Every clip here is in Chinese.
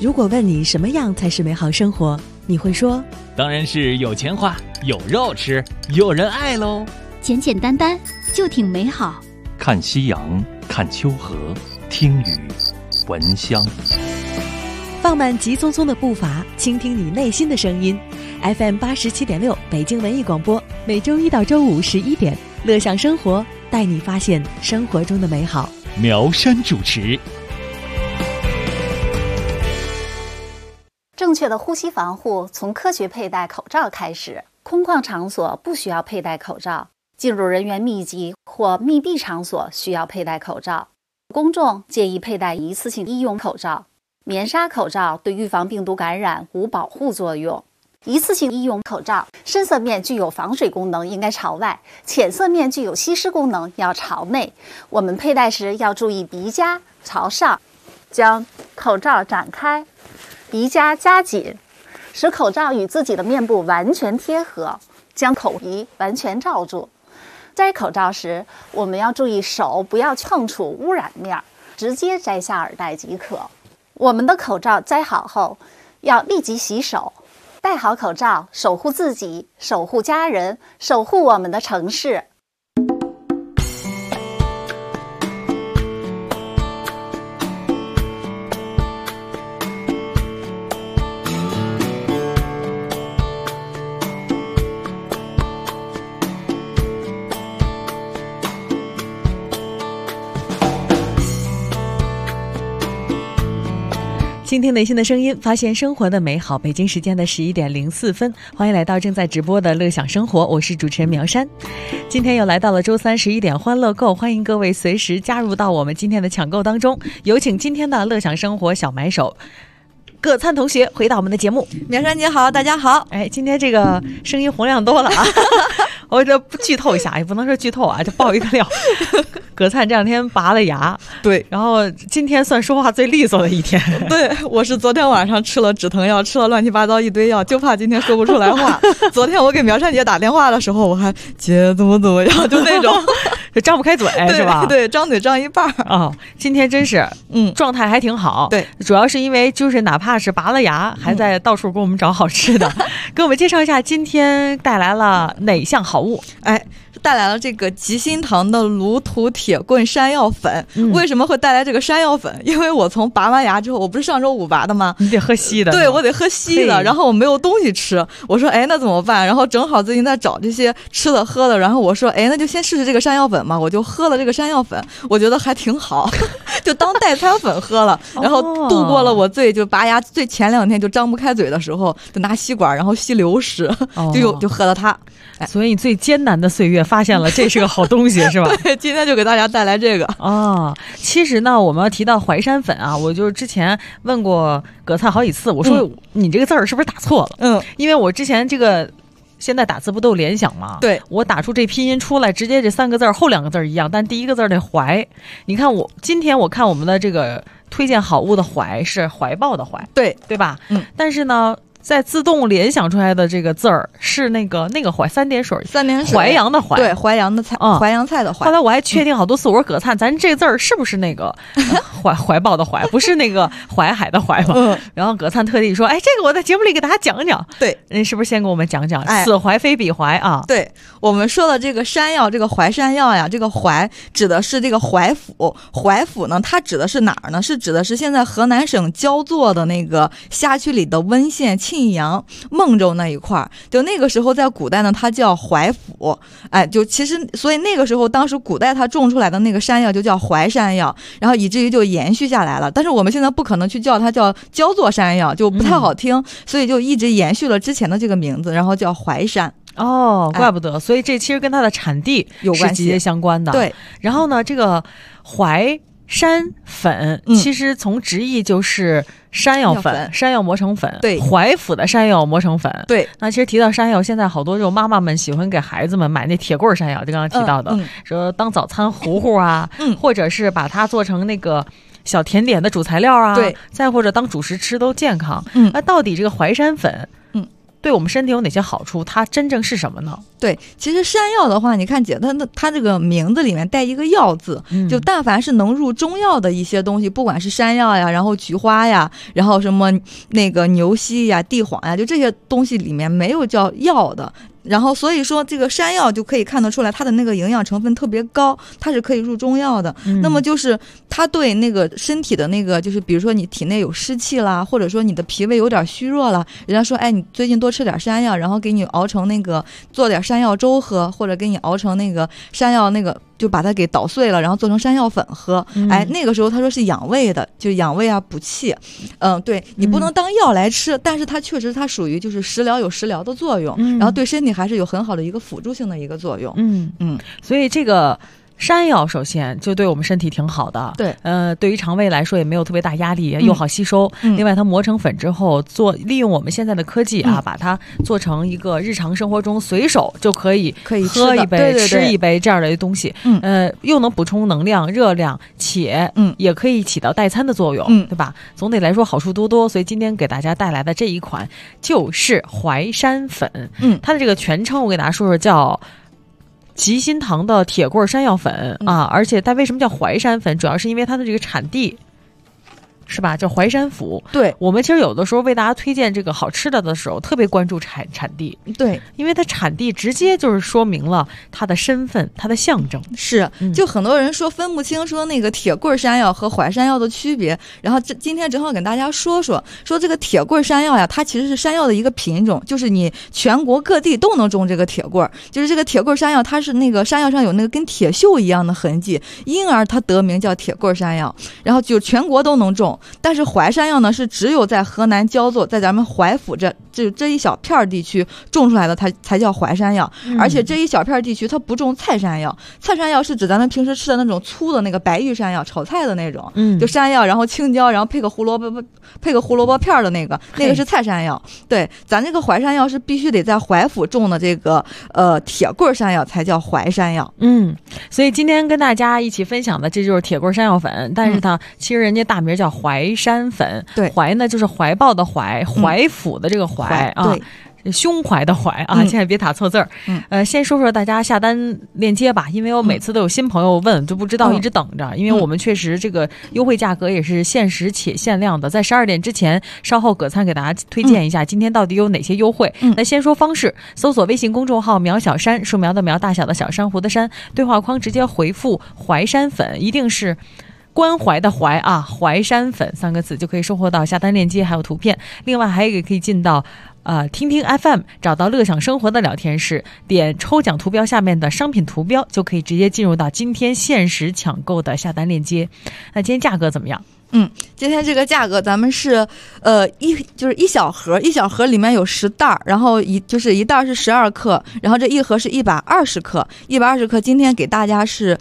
如果问你什么样才是美好生活，你会说当然是有钱花，有肉吃，有人爱喽。 简简单单就挺美好。 看夕阳，看秋河，听雨，闻香。 放慢急匆匆的步伐，倾听你内心的声音。FM 87.6北京文艺广播，每周一到周五11点，乐享生活，带你发现生活中的美好。 苗山主持。 正确的呼吸防护从科学佩戴口罩开始。空旷场所不需要佩戴口罩，进入人员密集或密闭场所需要佩戴口罩。公众建议佩戴一次性医用口罩。棉纱口罩对预防病毒感染无保护作用。一次性医用口罩深色面具有防水功能，应该朝外；浅色面具有吸湿功能，要朝内。我们佩戴时要注意鼻夹朝上，将口罩展开，鼻夹夹紧，使口罩与自己的面部完全贴合，将口鼻完全罩住。摘口罩时，我们要注意手不要碰触污染面，直接摘下耳带即可。我们的口罩摘好后，要立即洗手。戴好口罩，守护自己，守护家人，守护我们的城市。 倾听内心的声音，发现生活的美好。北京时间的11点04分，欢迎来到正在直播的乐享生活，我是主持人苗山。今天又来到了周三11点欢乐购，欢迎各位随时加入到我们今天的抢购当中。有请今天的乐享生活小买手葛灿同学回到我们的节目。 苗山你好，大家好。 哎，今天这个声音洪亮多了啊！我这不剧透一下，也不能说剧透啊，就爆一个料。葛灿这两天拔了牙， 对， 然后今天算说话最利索的一天。 对，我是昨天晚上吃了止疼药，吃了乱七八糟一堆药，就怕今天说不出来话。昨天我给苗山姐打电话的时候，我还姐怎么样，就那种就张不开嘴是吧？ 对，张嘴张一半啊。今天真是状态还挺好。 对， 主要是因为就是哪怕是拔了牙，还在到处给我们找好吃的。给我们介绍一下今天带来了哪项好物？ 哎，带来了这个吉心堂的卢土铁棍山药粉。为什么会带来这个山药粉？因为我从拔完牙之后，我不是上周五拔的吗？ 你得喝稀的。 对，我得喝稀的，然后我没有东西吃，我说哎那怎么办？然后正好最近在找这些吃的喝的，然后我说哎那就先试试这个山药粉嘛，我就喝了这个山药粉，我觉得还挺好，就当代餐粉喝了，然后度过了我就拔牙最前2天就张不开嘴的时候，就拿吸管然后吸流食，就喝了它。 所以你最艰难的岁月发现了这是个好东西是吧？ 对，今天就给大家带来这个其实呢，我们要提到淮山粉啊，我就是之前问过葛灿好几次，我说你这个字儿是不是打错了？因为我之前这个现在打字不都有联想吗？ 对， 我打出这拼音出来，直接这3个字后2个字一样，但第一个字那怀，你看今天我看我们的这个推荐好物的怀是怀抱的怀，对吧？但是呢，在自动联想出来的这个字儿是那个淮3点水淮阳的淮， 对，淮阳的菜，淮阳菜的淮。 后来我还确定好多次，我说葛灿，咱这字儿是不是那个怀抱的怀，不是那个淮海的淮吗？然后葛灿特地说，哎，这个我在节目里给大家讲讲。 对， 您是不是先给我们讲讲？此淮非彼淮啊。 对，我们说的这个山药，这个淮山药呀，这个淮指的是这个淮府。淮府呢，它指的是哪儿呢？是指的是现在河南省焦作的那个辖区里的温县、沁阳、孟州那一块，就那个时候在古代呢，它叫淮府。哎，就其实所以那个时候，当时古代它种出来的那个山药就叫淮山药，然后以至于就延续下来了。但是我们现在不可能去叫它叫焦作山药，就不太好听，所以就一直延续了之前的这个名字，然后叫淮山。 怪不得，所以这其实跟它的产地是直接相关的。 对， 然后呢，这个淮山粉其实从直译就是山药粉，山药磨成粉。 对， 淮府的山药磨成粉。 对， 那其实提到山药，现在好多这种妈妈们喜欢给孩子们买那铁棍山药，就刚刚提到的，说当早餐糊糊啊，或者是把它做成那个小甜点的主材料啊， 对， 再或者当主食吃都健康。那到底这个淮山粉对我们身体有哪些好处？它真正是什么呢？ 对，其实山药的话，你看姐，它这个名字里面带一个药字，就但凡是能入中药的一些东西，不管是山药呀，然后菊花呀，然后什么那个牛膝呀、地黄呀，就这些东西里面没有叫药的。然后所以说这个山药就可以看得出来它的那个营养成分特别高，它是可以入中药的。那么就是它对那个身体的那个，就是比如说你体内有湿气啦，或者说你的脾胃有点虚弱了，人家说哎你最近多吃点山药，然后给你熬成那个做点山药粥喝，或者给你熬成那个山药那个就把它给捣碎了，然后做成山药粉喝。哎，那个时候他说是养胃的，就养胃啊补气。对，你不能当药来吃，但是它确实它属于就是食疗有食疗的作用，然后对身体还是有很好的一个辅助性的一个作用。 所以这个山药首先就对我们身体挺好的， 对， 对于肠胃来说也没有特别大压力，又好吸收。另外它磨成粉之后，利用我们现在的科技啊，把它做成一个日常生活中随手就可以喝一杯、吃一杯这样的东西。又能补充能量、热量，且也可以起到代餐的作用，对吧？总体来说好处多多，所以今天给大家带来的这一款就是淮山粉。它的这个全称我给大家说说，叫吉心堂的铁棍山药粉啊，而且它为什么叫淮山粉，主要是因为它的这个产地是吧，叫淮山府。 对， 我们其实有的时候为大家推荐这个好吃的的时候，特别关注产地。 对， 因为它产地直接就是说明了它的身份，它的象征。 是，就很多人说分不清说那个铁棍山药和淮山药的区别，然后今天正好给大家说这个铁棍山药呀，它其实是山药的一个品种，就是你全国各地都能种这个铁棍，就是这个铁棍山药它是那个山药上有那个跟铁锈一样的痕迹，因而它得名叫铁棍山药，然后就全国都能种。但是淮山药呢是只有在河南焦作，在咱们淮府这一小片地区种出来的，它才叫淮山药。而且这一小片地区它不种菜山药，菜山药是指咱们平时吃的那种粗的那个白玉山药，炒菜的那种，就山药然后青椒然后配个胡萝卜片的那个是菜山药。对，咱这个淮山药是必须得在淮府种的这个铁棍山药才叫淮山药。 所以今天跟大家一起分享的这就是铁棍山药粉，但是它其实人家大名叫淮山粉。 对， 淮呢就是怀抱的怀，淮府的这个淮啊。对，胸怀的怀啊，千万别打错字儿。先说说大家下单链接吧，因为我每次都有新朋友问，就不知道一直等着。因为我们确实这个优惠价格也是限时且限量的，在12点之前，稍后葛灿给大家推荐一下今天到底有哪些优惠。那先说方式，搜索微信公众号苗小山，树苗的苗，大小的小，珊瑚的珊，对话框直接回复淮山粉，一定是关怀的怀啊，淮山粉3个字就可以收获到下单链接还有图片。另外还有一个可以进到听听 FM， 找到乐享生活的聊天室，点抽奖图标下面的商品图标，就可以直接进入到今天限时抢购的下单链接。那今天价格怎么样？ 今天这个价格咱们是一小盒里面有10袋，然后一袋是12克，然后这一盒是120克，120克今天给大家是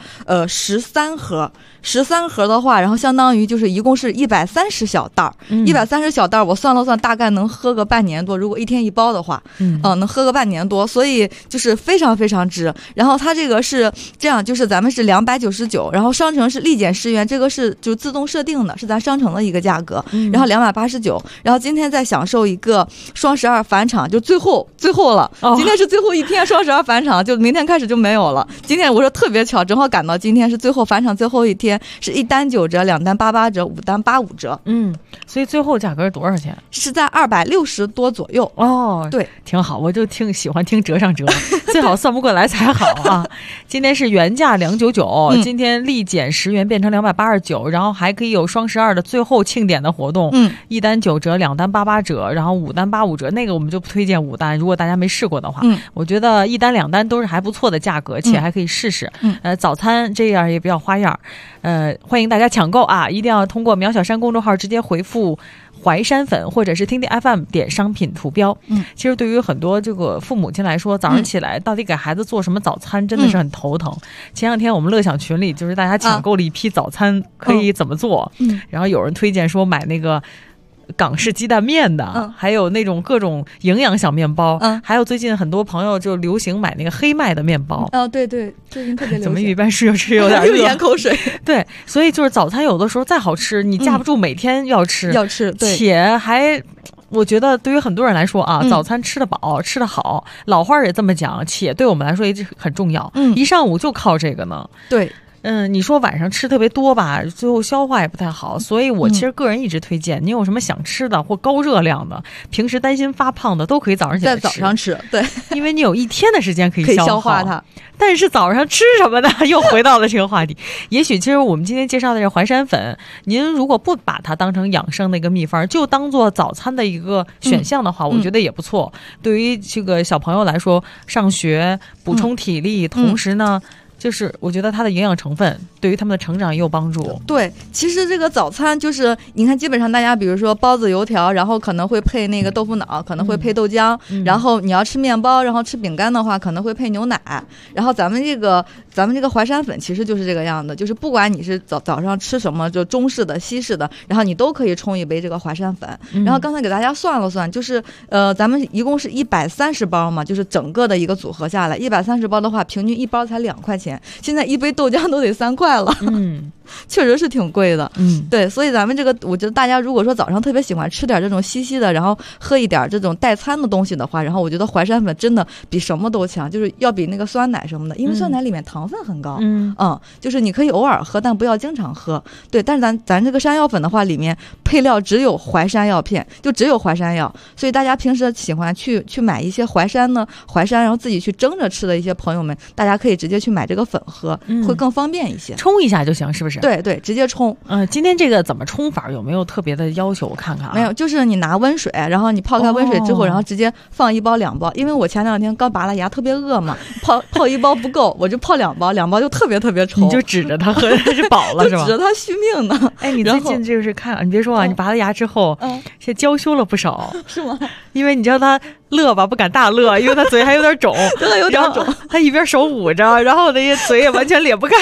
13盒的话，然后相当于就是一共是130小袋，130小袋我算了算，大概能喝个半年多，如果一天1包的话，能喝个半年多，所以就是非常非常值。然后它这个是这样，就是咱们是299，然后商城是立减10元，这个是就自动设定的，是咱商城的一个价格，然后289，然后今天再享受一个双12返场，就最后了，今天是最后一天双12返场，就明天开始就没有了。今天我说特别巧，正好赶到今天是最后返场最后一天，是1单9折，2单88折，5单85折。 所以最后价格是多少钱？ 是在260多左右。对， 挺好，我就喜欢听折上折，最好算不过来才好啊。今天是原价299，今天立减10元变成289，然后还可以有双12的最后庆典的活动，1单9折，2单88折，然后5单85折，那个我们就不推荐5单，如果大家没试过的话，我觉得1单2单都是还不错的价格，且还可以试试。早餐这样也比较花样，欢迎大家抢购啊！一定要通过苗小山公众号直接回复淮山粉，或者是听听 FM 点商品图标。其实对于很多这个父母亲来说，早上起来到底给孩子做什么早餐真的是很头疼。前两天我们乐享群里就是大家抢购了一批早餐可以怎么做，然后有人推荐说买那个港式鸡蛋面的，还有那种各种营养小面包，还有最近很多朋友就流行买那个黑麦的面包。 对，最近特别流行。 怎么一般是有点又咽口水？ 对，所以就是早餐有的时候再好吃，你架不住每天要吃， 对， 且还我觉得对于很多人来说啊，早餐吃得饱吃得好，老话也这么讲，且对我们来说也很重要，一上午就靠这个呢。 对， 你说晚上吃特别多吧，最后消化也不太好，所以我其实个人一直推荐，你有什么想吃的或高热量的，平时担心发胖的，都可以早上起来在早上吃，对， 因为你有一天的时间可以消化它。 但是早上吃什么呢？又回到了这个话题。也许其实我们今天介绍的这淮山粉，您如果不把它当成养生的一个秘方，就当做早餐的一个选项的话，我觉得也不错。对于这个小朋友来说，上学补充体力，同时呢，就是我觉得它的营养成分对于他们的成长也有帮助。 对，其实这个早餐就是你看，基本上大家比如说包子油条，然后可能会配那个豆腐脑，可能会配豆浆，然后你要吃面包，然后吃饼干的话可能会配牛奶。然后咱们这个淮山粉其实就是这个样的，就是不管你是早上吃什么，就中式的西式的，然后你都可以冲一杯这个淮山粉。然后刚才给大家算了算，就是咱们一共是130包嘛，就是整个的一个组合下来130包的话，平均一包才2块钱，现在一杯豆浆都得3块了。确实是挺贵的。对，所以咱们这个我觉得大家如果说早上特别喜欢吃点这种稀稀的，然后喝一点这种代餐的东西的话，然后我觉得淮山粉真的比什么都强，就是要比那个酸奶什么的，因为酸奶里面糖分很高。就是你可以偶尔喝，但不要经常喝。对，但是咱这个山药粉的话，里面配料只有淮山药片，就只有淮山药，所以大家平时喜欢去买一些淮山，然后自己去蒸着吃的一些朋友们，大家可以直接去买这个粉喝，会更方便一些， 冲一下就行，是不是？ 对，直接冲。 今天这个怎么冲法？有没有特别的要求？我看看啊。 没有，就是你拿温水，然后你泡开温水之后，然后直接放1包2包。因为我前2天刚拔了牙，特别饿嘛，泡1包不够，我就泡2包，2包就特别稠。 你就指着它喝，是饱了是吧？ 指着它续命呢。 哎，你最近就是看，你别说啊，你拔了牙之后，现在娇羞了不少， 是吗？ 因为你知道他乐吧，不敢大乐，因为他嘴还有点肿， 真的有点肿。 他一边手捂着，然后那些嘴也完全咧不开。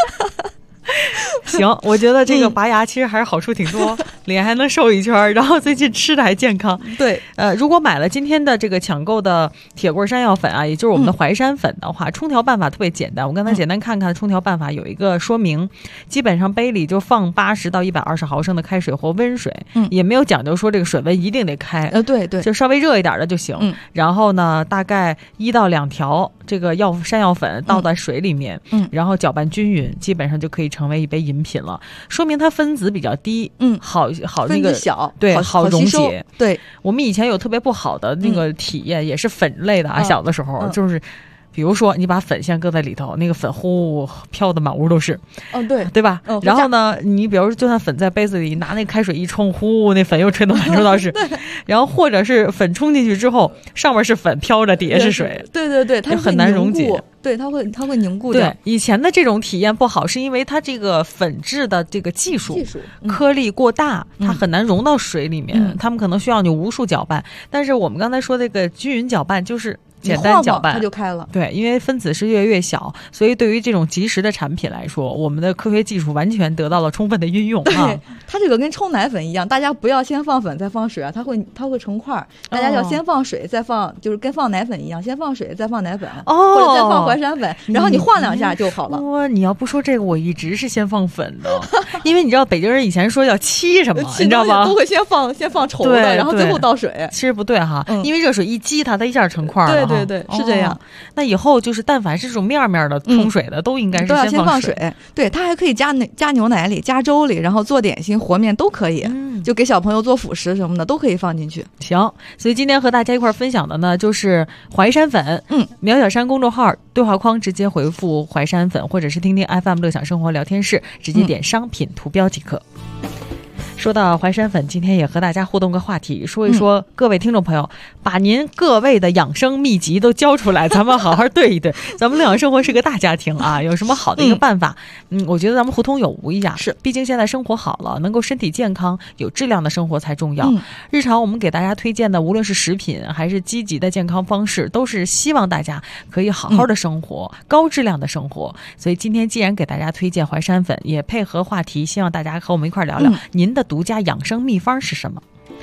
行，我觉得这个拔牙其实还是好处挺多，脸还能瘦一圈，然后最近吃的还健康。 对， 如果买了今天的这个抢购的铁棍山药粉啊，也就是我们的淮山粉的话，冲调办法特别简单。我刚才简单看看冲调办法，有一个说明，基本上杯里就放80到120毫升的开水或温水，也没有讲究说这个水温一定得开， 对， 就稍微热一点的就行。然后呢，大概1到2条这个山药粉倒在水里面，然后搅拌均匀，基本上就可以成为一杯饮品了，说明它分子比较低，好那个小， 对，好溶解。 对， 我们以前有特别不好的那个体验，也是粉类的啊，小的时候就是比如说你把粉先搁在里头，那个粉呼飘的满屋都是，对吧？然后呢，你比如说就算粉在杯子里，拿那开水一冲，呼，那粉又吹得满处都是。然后或者是粉冲进去之后，上面是粉飘着，底下是水， 对，它很难溶解。 对，它会凝固掉。 对，以前的这种体验不好，是因为它这个粉质的这个技术颗粒过大，它很难溶到水里面，他们可能需要你无数搅拌。但是我们刚才说这个均匀搅拌，就是简单搅拌它就开了。 对，因为分子是越来越小，所以对于这种即食的产品来说，我们的科学技术完全得到了充分的运用。 对，它这个跟冲奶粉一样，大家不要先放粉再放水啊，它会成块。大家要先放水再放，就是跟放奶粉一样，先放水再放奶粉，或者再放淮山粉，然后你晃2下就好了。 你要不说这个，我一直是先放粉的，因为你知道北京人以前说要沏什么，你知道吗？ 都会先放稠的，然后最后倒水。 其实不对哈，因为热水一激它一下成块了。 对，是这样。 那以后就是但凡是这种面的冲水的，都应该是先放水。对，它还可以加牛奶里、加粥里，然后做点心、和面都可以。就给小朋友做辅食什么的都可以放进去。 行，所以今天和大家一块分享的呢，就是淮山粉。苗小山公众号对话框直接回复淮山粉，或者是听听 FM 乐享生活聊天室，直接点商品图标即可。说到淮山粉，今天也和大家互动个话题，说一说各位听众朋友，把您各位的养生秘籍都交出来，咱们好好对一对。咱们乐享生活是个大家庭啊，有什么好的一个办法？我觉得咱们互通有无一下，是，毕竟现在生活好了，能够身体健康、有质量的生活才重要。日常我们给大家推荐的，无论是食品还是积极的健康方式，都是希望大家可以好好的生活，高质量的生活。所以今天既然给大家推荐淮山粉，也配合话题，希望大家和我们一块聊聊您的独家养生秘方是什么。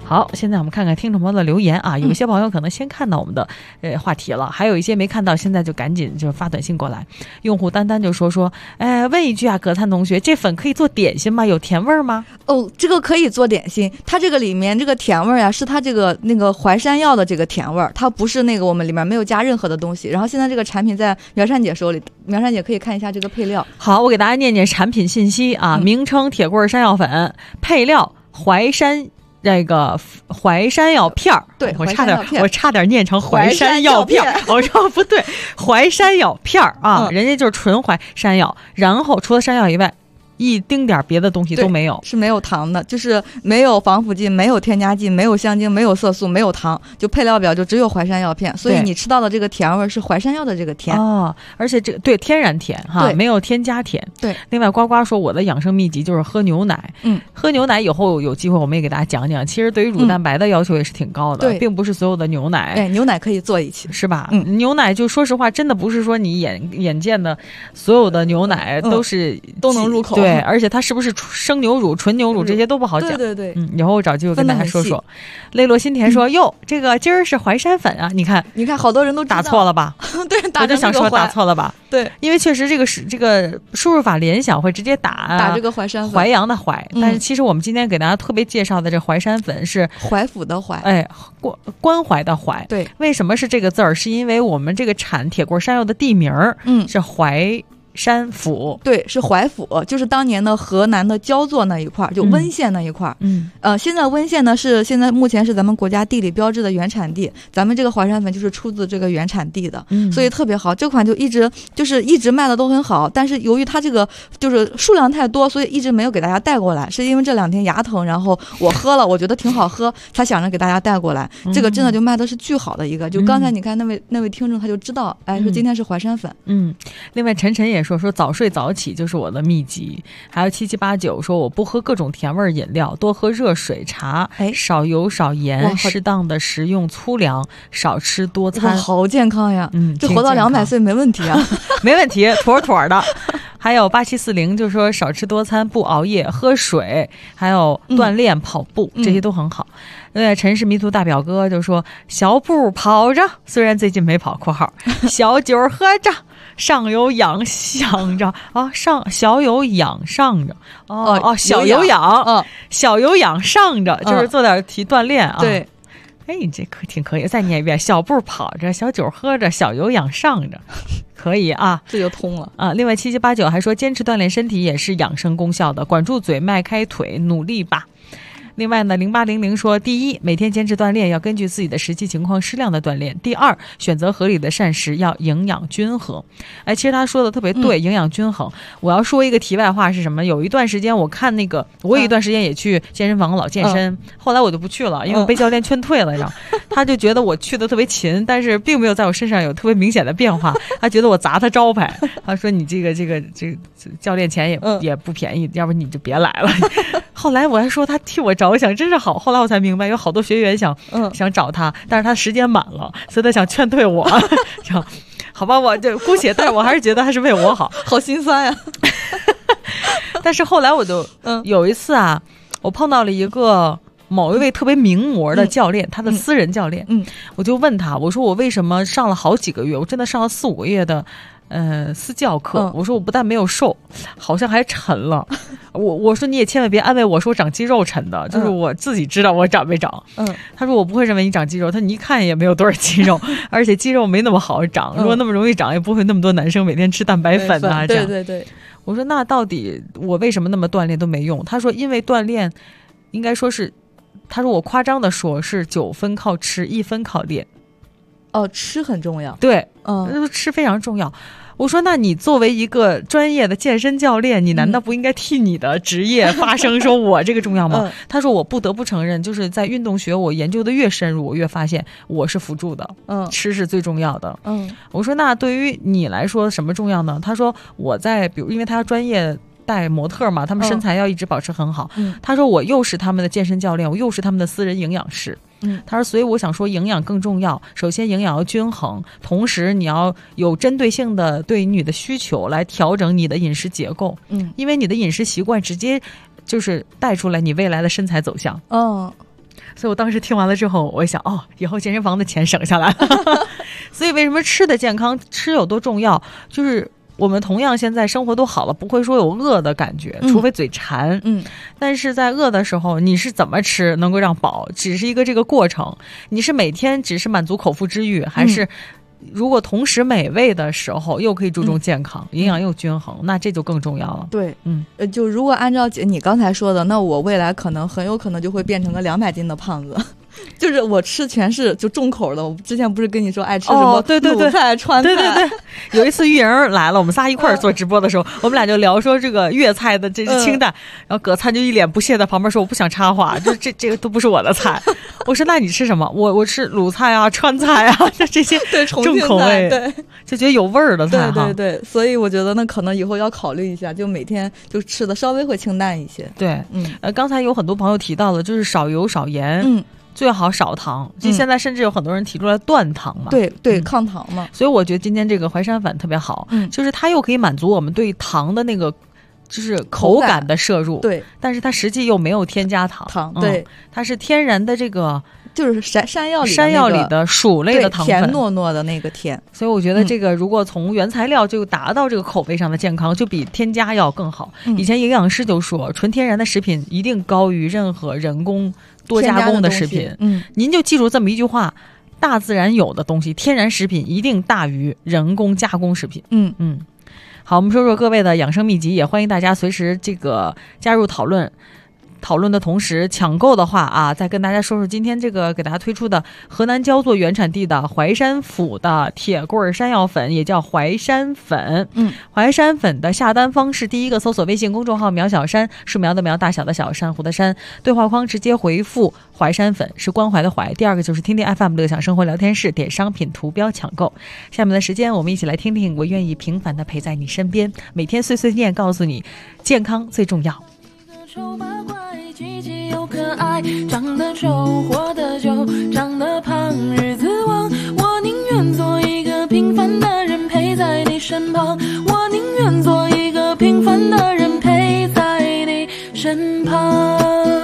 好，现在我们看看听众朋友的留言啊，有一些朋友可能先看到我们的话题了，还有一些没看到，现在就赶紧就发短信过来。用户丹丹就说，问一句啊，葛灿同学，这粉可以做点心吗？有甜味吗？ 哦，这个可以做点心，它这个里面这个甜味啊，是它这个那个淮山药的这个甜味，它不是那个我们里面没有加任何的东西。然后现在这个产品在苗珊姐手里，苗珊姐可以看一下这个配料。 好，我给大家念念产品信息啊，名称铁棍山药粉，配料淮山药片儿， 对， 我差点念成淮山药片儿，我说不对，淮山药片儿啊，人家就是纯淮山药，然后除了山药以外，一丁点别的东西都没有， 是没有糖的，就是没有防腐剂，没有添加剂，没有香精，没有色素，没有糖，就配料表就只有淮山药片，所以你吃到的这个甜味是淮山药的这个甜哦，而且这个对天然甜哈，没有添加甜。 对， 另外呱呱说我的养生秘籍就是喝牛奶，喝牛奶以后有机会我们也给大家讲讲，其实对于乳蛋白的要求也是挺高的，并不是所有的牛奶， 牛奶可以做一起， 是吧？牛奶就说实话，真的不是说你眼见的所有的牛奶都能入口。 对，而且它是不是生牛乳、纯牛乳这些都不好讲。 对， 以后我找机会跟大家说说。泪落心田说：“哟，这个今儿是淮山粉啊！你看， 好多人都打错了吧？ 对， 我就想说打错了吧？ 对， 因为确实这个输入法联想会直接打这个淮山粉， 淮阳的淮，但是其实我们今天给大家特别介绍的这淮山粉是淮府的淮， 关怀的怀。 对， 为什么是这个字儿？是因为我们这个产铁棍山药的地名是淮山府， 对，是淮府，就是当年的河南的焦作那一块，就温县那一块。现在温县呢目前是咱们国家地理标志的原产地，咱们这个淮山粉就是出自这个原产地的，所以特别好。这款就一直卖的都很好，但是由于它这个就是数量太多，所以一直没有给大家带过来。是因为这2天牙疼，然后我喝了，我觉得挺好喝，才想着给大家带过来。这个真的就卖的是巨好的一个，就刚才你看那位听众他就知道，说今天是淮山粉。 另外晨晨也说早睡早起就是我的秘籍，还有7789说我不喝各种甜味饮料，多喝热水茶，少油少盐，适当的食用粗粮，少吃多餐， 好健康呀！这活到200岁没问题啊， 没问题，妥妥的。还有8740就说少吃多餐，不熬夜，喝水，还有锻炼跑步，这些都很好。陈氏迷途大表哥就说小步跑着，虽然最近没跑（括号），小酒喝着，上有氧上着啊，小有氧上着小有氧，小有氧上着，就是做点锻炼啊。 对， 你这挺可以，再念一遍：小步跑着，小酒喝着，小有氧上着。可以啊， 这就通了啊！另外7789还说坚持锻炼身体也是养生功效的，管住嘴，迈开腿，努力吧。另外呢，0800说，第一，每天坚持锻炼要根据自己的实际情况适量的锻炼；第二，选择合理的膳食，要营养均衡。其实他说的特别对，营养均衡。我要说一个题外话是什么？有一段时间我看我有一段时间也去健身房老健身，后来我就不去了，因为被教练劝退了，然后他就觉得我去的特别勤，但是并没有在我身上有特别明显的变化，他觉得我砸他招牌，他说你这个教练钱也不便宜，要不你就别来了。后来我还说他替我着想，真是好。后来我才明白，有好多学员想找他，但是他时间满了，所以他想劝退我。好吧，我就姑且，但是我还是觉得他是为我好， 好心酸呀。 但是后来我就有一次啊，我碰到了某一位特别名模的教练，他的私人教练，我就问他，我说我为什么上了好几个月，我真的上了4-5个月的私教课，我说我不但没有瘦，好像还沉了。我说你也千万别安慰我说我长肌肉沉的，就是我自己知道我长没长。他说我不会认为你长肌肉，他你一看也没有多少肌肉，而且肌肉没那么好长，如果那么容易长，也不会那么多男生每天吃蛋白粉啊。 对。 我说那到底我为什么那么锻炼都没用？他说因为锻炼应该说是，他说我夸张的说是9分靠吃，1分靠练。 吃很重要。 对，吃非常重要。我说那你作为一个专业的健身教练，你难道不应该替你的职业发声，说我这个重要吗？他说我不得不承认，就是在运动学我研究的越深入，我越发现我是辅助的，吃是最重要的。我说那对于你来说什么重要呢？他说我在比如因为他专业带模特嘛，他们身材要一直保持很好。他说我又是他们的健身教练，我又是他们的私人营养师。他说所以我想说营养更重要，首先营养要均衡，同时你要有针对性的对你的需求来调整你的饮食结构。因为你的饮食习惯直接就是带出来你未来的身材走向。 所以我当时听完了之后，我想以后健身房的钱省下来了。所以为什么吃的健康，吃有多重要，就是我们同样现在生活都好了，不会说有饿的感觉，除非嘴馋。但是在饿的时候，你是怎么吃能够让饱，只是一个这个过程。你是每天只是满足口腹之欲，还是如果同时美味的时候又可以注重健康，营养又均衡，那这就更重要了。 对，就如果按照姐你刚才说的，那我未来很有可能就会变成个200斤的胖子。就是我吃全是就重口的，我之前不是跟你说爱吃什么鲁菜川菜。 对，有一次玉莹来了，我们仨一块儿做直播的时候，我们俩就聊说这个粤菜的这是清淡，然后葛灿就一脸不屑在旁边说我不想插话，就这个都不是我的菜。我说那你吃什么？我吃鲁菜啊、川菜啊，这些重口味， 对， 就觉得有味儿的菜哈。 对，所以我觉得那可能以后要考虑一下，就每天就吃的稍微会清淡一些。 对，刚才有很多朋友提到了，就是少油少盐，最好少糖，就现在甚至有很多人提出来断糖嘛， 对，抗糖嘛。 所以我觉得今天这个淮山粉特别好，就是它又可以满足我们对糖的那个就是口感的摄入， 对， 但是它实际又没有添加糖， 对， 它是天然的这个。 就是山药里的薯类的糖分， 甜糯糯的那个甜， 所以我觉得这个如果从原材料就达到这个口味上的健康，就比添加要更好。以前营养师就说，纯天然的食品一定高于任何人工多加工的食品。您就记住这么一句话：大自然有的东西，天然食品一定大于人工加工食品。好，我们说说各位的养生秘籍，也欢迎大家随时这个加入讨论。讨论的同时，抢购的话啊，再跟大家说说今天这个给大家推出的河南焦作原产地的淮山府的铁棍山药粉，也叫淮山粉。淮山粉的下单方式，第一个搜索微信公众号苗小山，树苗的苗，大小的小，珊瑚的珊，对话框直接回复淮山粉，是关怀的怀。第二个就是听听 FM 乐享生活聊天室，点商品图标抢购。下面的时间我们一起来听听我愿意平凡的陪在你身边，每天碎碎念告诉你健康最重要。 积极又可爱，长得丑活得久，长得胖日子旺。我宁愿做一个平凡的人陪在你身旁，我宁愿做一个平凡的人陪在你身旁。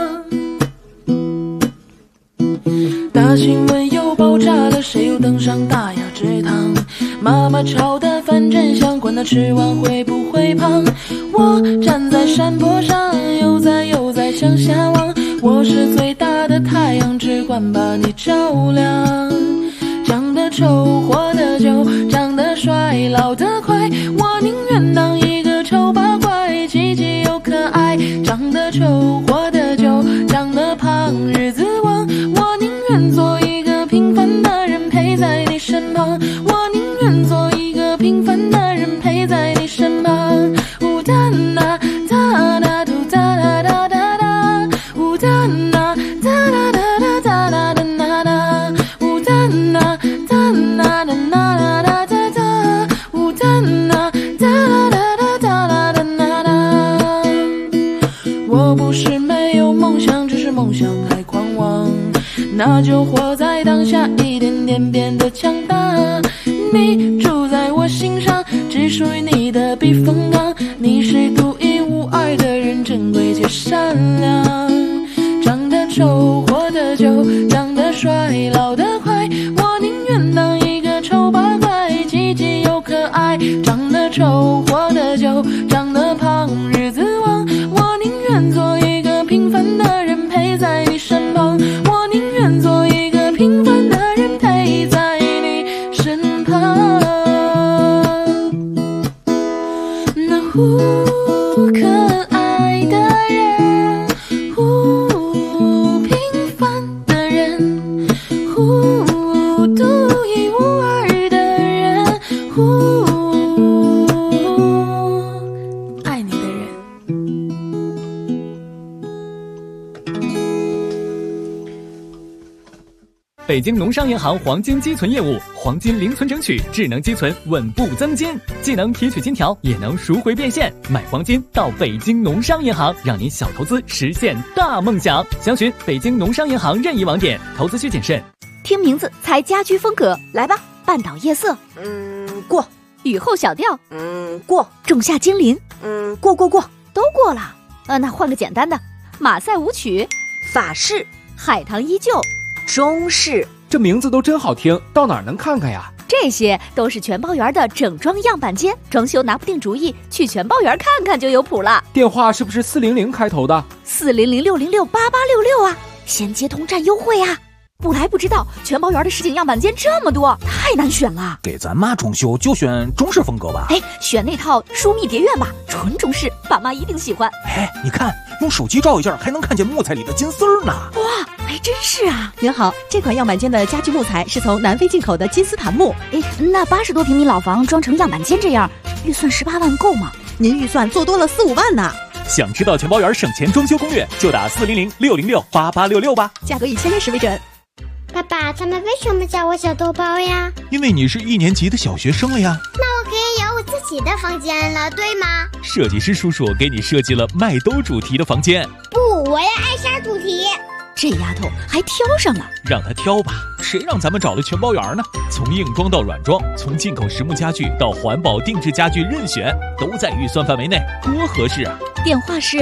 大新闻又爆炸了，谁又登上大雅之堂？妈妈炒的饭真香，管他吃完会不会胖。我站在山坡上，悠哉向下望，我是最大的太阳，只管把你照亮。长得丑活得久，长得帅老得快，我宁愿当一个丑八怪，积极又可爱。长得丑活得久，长得胖日子旺，我宁愿做一个平凡的人陪在你身旁，我宁愿做一个平凡的人陪在你身旁。呜哒啦哒啦嘟哒啦哒哒哒，呜哒啦哒啦哒啦哒啦哒哒，呜哒啦哒啦哒啦哒哒哒，呜哒啦哒啦哒哒啦哒哒。我不是没有梦想，只是梦想太狂妄，那就活在当下，一点点变得强大。你住在我心上，只属于你的避风港，你是独一无二的人，珍贵且善良。长得丑活得久，长得帅老得快，我宁愿当一个丑八怪，积极又可爱。长得丑活得久，长得胖日子旺，我宁愿做一个平凡的人陪在你身旁，我宁愿做一个平凡的人陪在你身旁。那可爱的人，平凡的人，独一无二的人，爱你的人。 北京农商银行黄金积存业务，黄金零存整取，智能积存，稳步增金，既能提取金条，也能赎回变现。买黄金到北京农商银行，让您小投资实现大梦想。详询北京农商银行任意网点，投资需谨慎。 听名字猜家居风格，来吧，半岛夜色， 过。 雨后小调， 过。 仲夏精灵， 过。 都过了。那换个简单的，马赛舞曲， 法式。 海棠依旧。 中式， 这名字都真好听，到哪儿能看看呀？ 这些都是全包园的整装样板间，装修拿不定主意，去全包园看看就有谱了。 电话是不是400开头的 ？400-606-8866啊，先接通占优惠啊！不来不知道，全包园的实景样板间这么多，太难选了。 给咱妈装修就选中式风格吧。 选那套疏密蝶院吧，纯中式，爸妈一定喜欢。 你看，用手机照一下，还能看见木材里的金丝儿呢。 哇，真是啊！ 您好，这款样板间的家具木材是从南非进口的金丝檀木。 那80多平米老房装成样板间这样，预算18万够吗？ 您预算做多了4-5万呢。 想知道全包园省钱装修攻略，就打400-606-8866吧， 价格以签约时为准。 爸爸，他们为什么叫我小豆包呀？ 因为你是1年级的小学生了呀。 那我可以有我自己的房间了，对吗？ 设计师叔叔给你设计了麦兜主题的房间。 不，我要艾莎主题。 这丫头还挑上了， 让她挑吧，谁让咱们找了全包园呢？从硬装到软装，从进口实木家具到环保定制家具，任选，都在预算范围内，多合适啊！ 电话是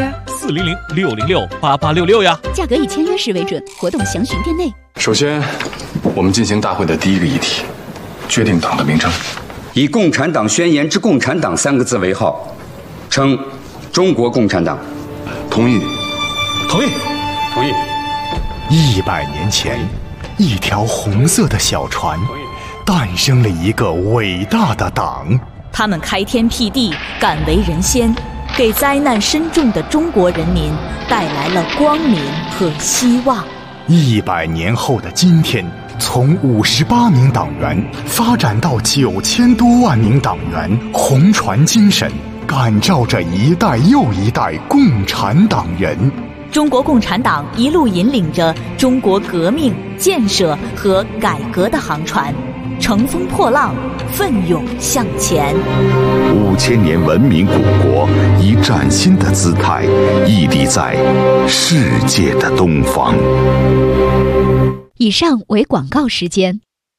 400-606-8866呀， 价格以签约时为准，活动详询店内。 首先，我们进行大会的第一个议题，决定党的名称， 以共产党宣言之共产党3个字为号，称中国共产党。 同意。 同意。同意。 100年前，一条红色的小船，诞生了一个伟大的党。 他们开天辟地，敢为人先，给灾难深重的中国人民带来了光明和希望。 100年后的今天，从58名党员发展到9000多万名党员，红船精神感召着一代又一代共产党人。 中国共产党一路引领着中国革命、建设和改革的航船，乘风破浪，奋勇向前。 5000年文明古国以崭新的姿态屹立在世界的东方。 以上为广告时间。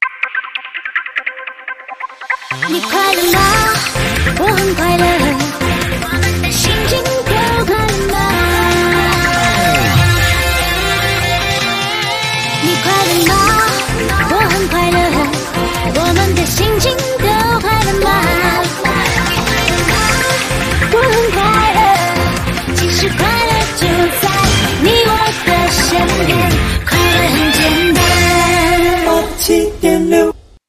你快乐吗？我很快乐，我们的心情都快乐吗？ 你快乐吗？我很快乐，我们的心情都快乐吗？我很快乐，其实快乐就在你我的身边，快乐很简单。87.6。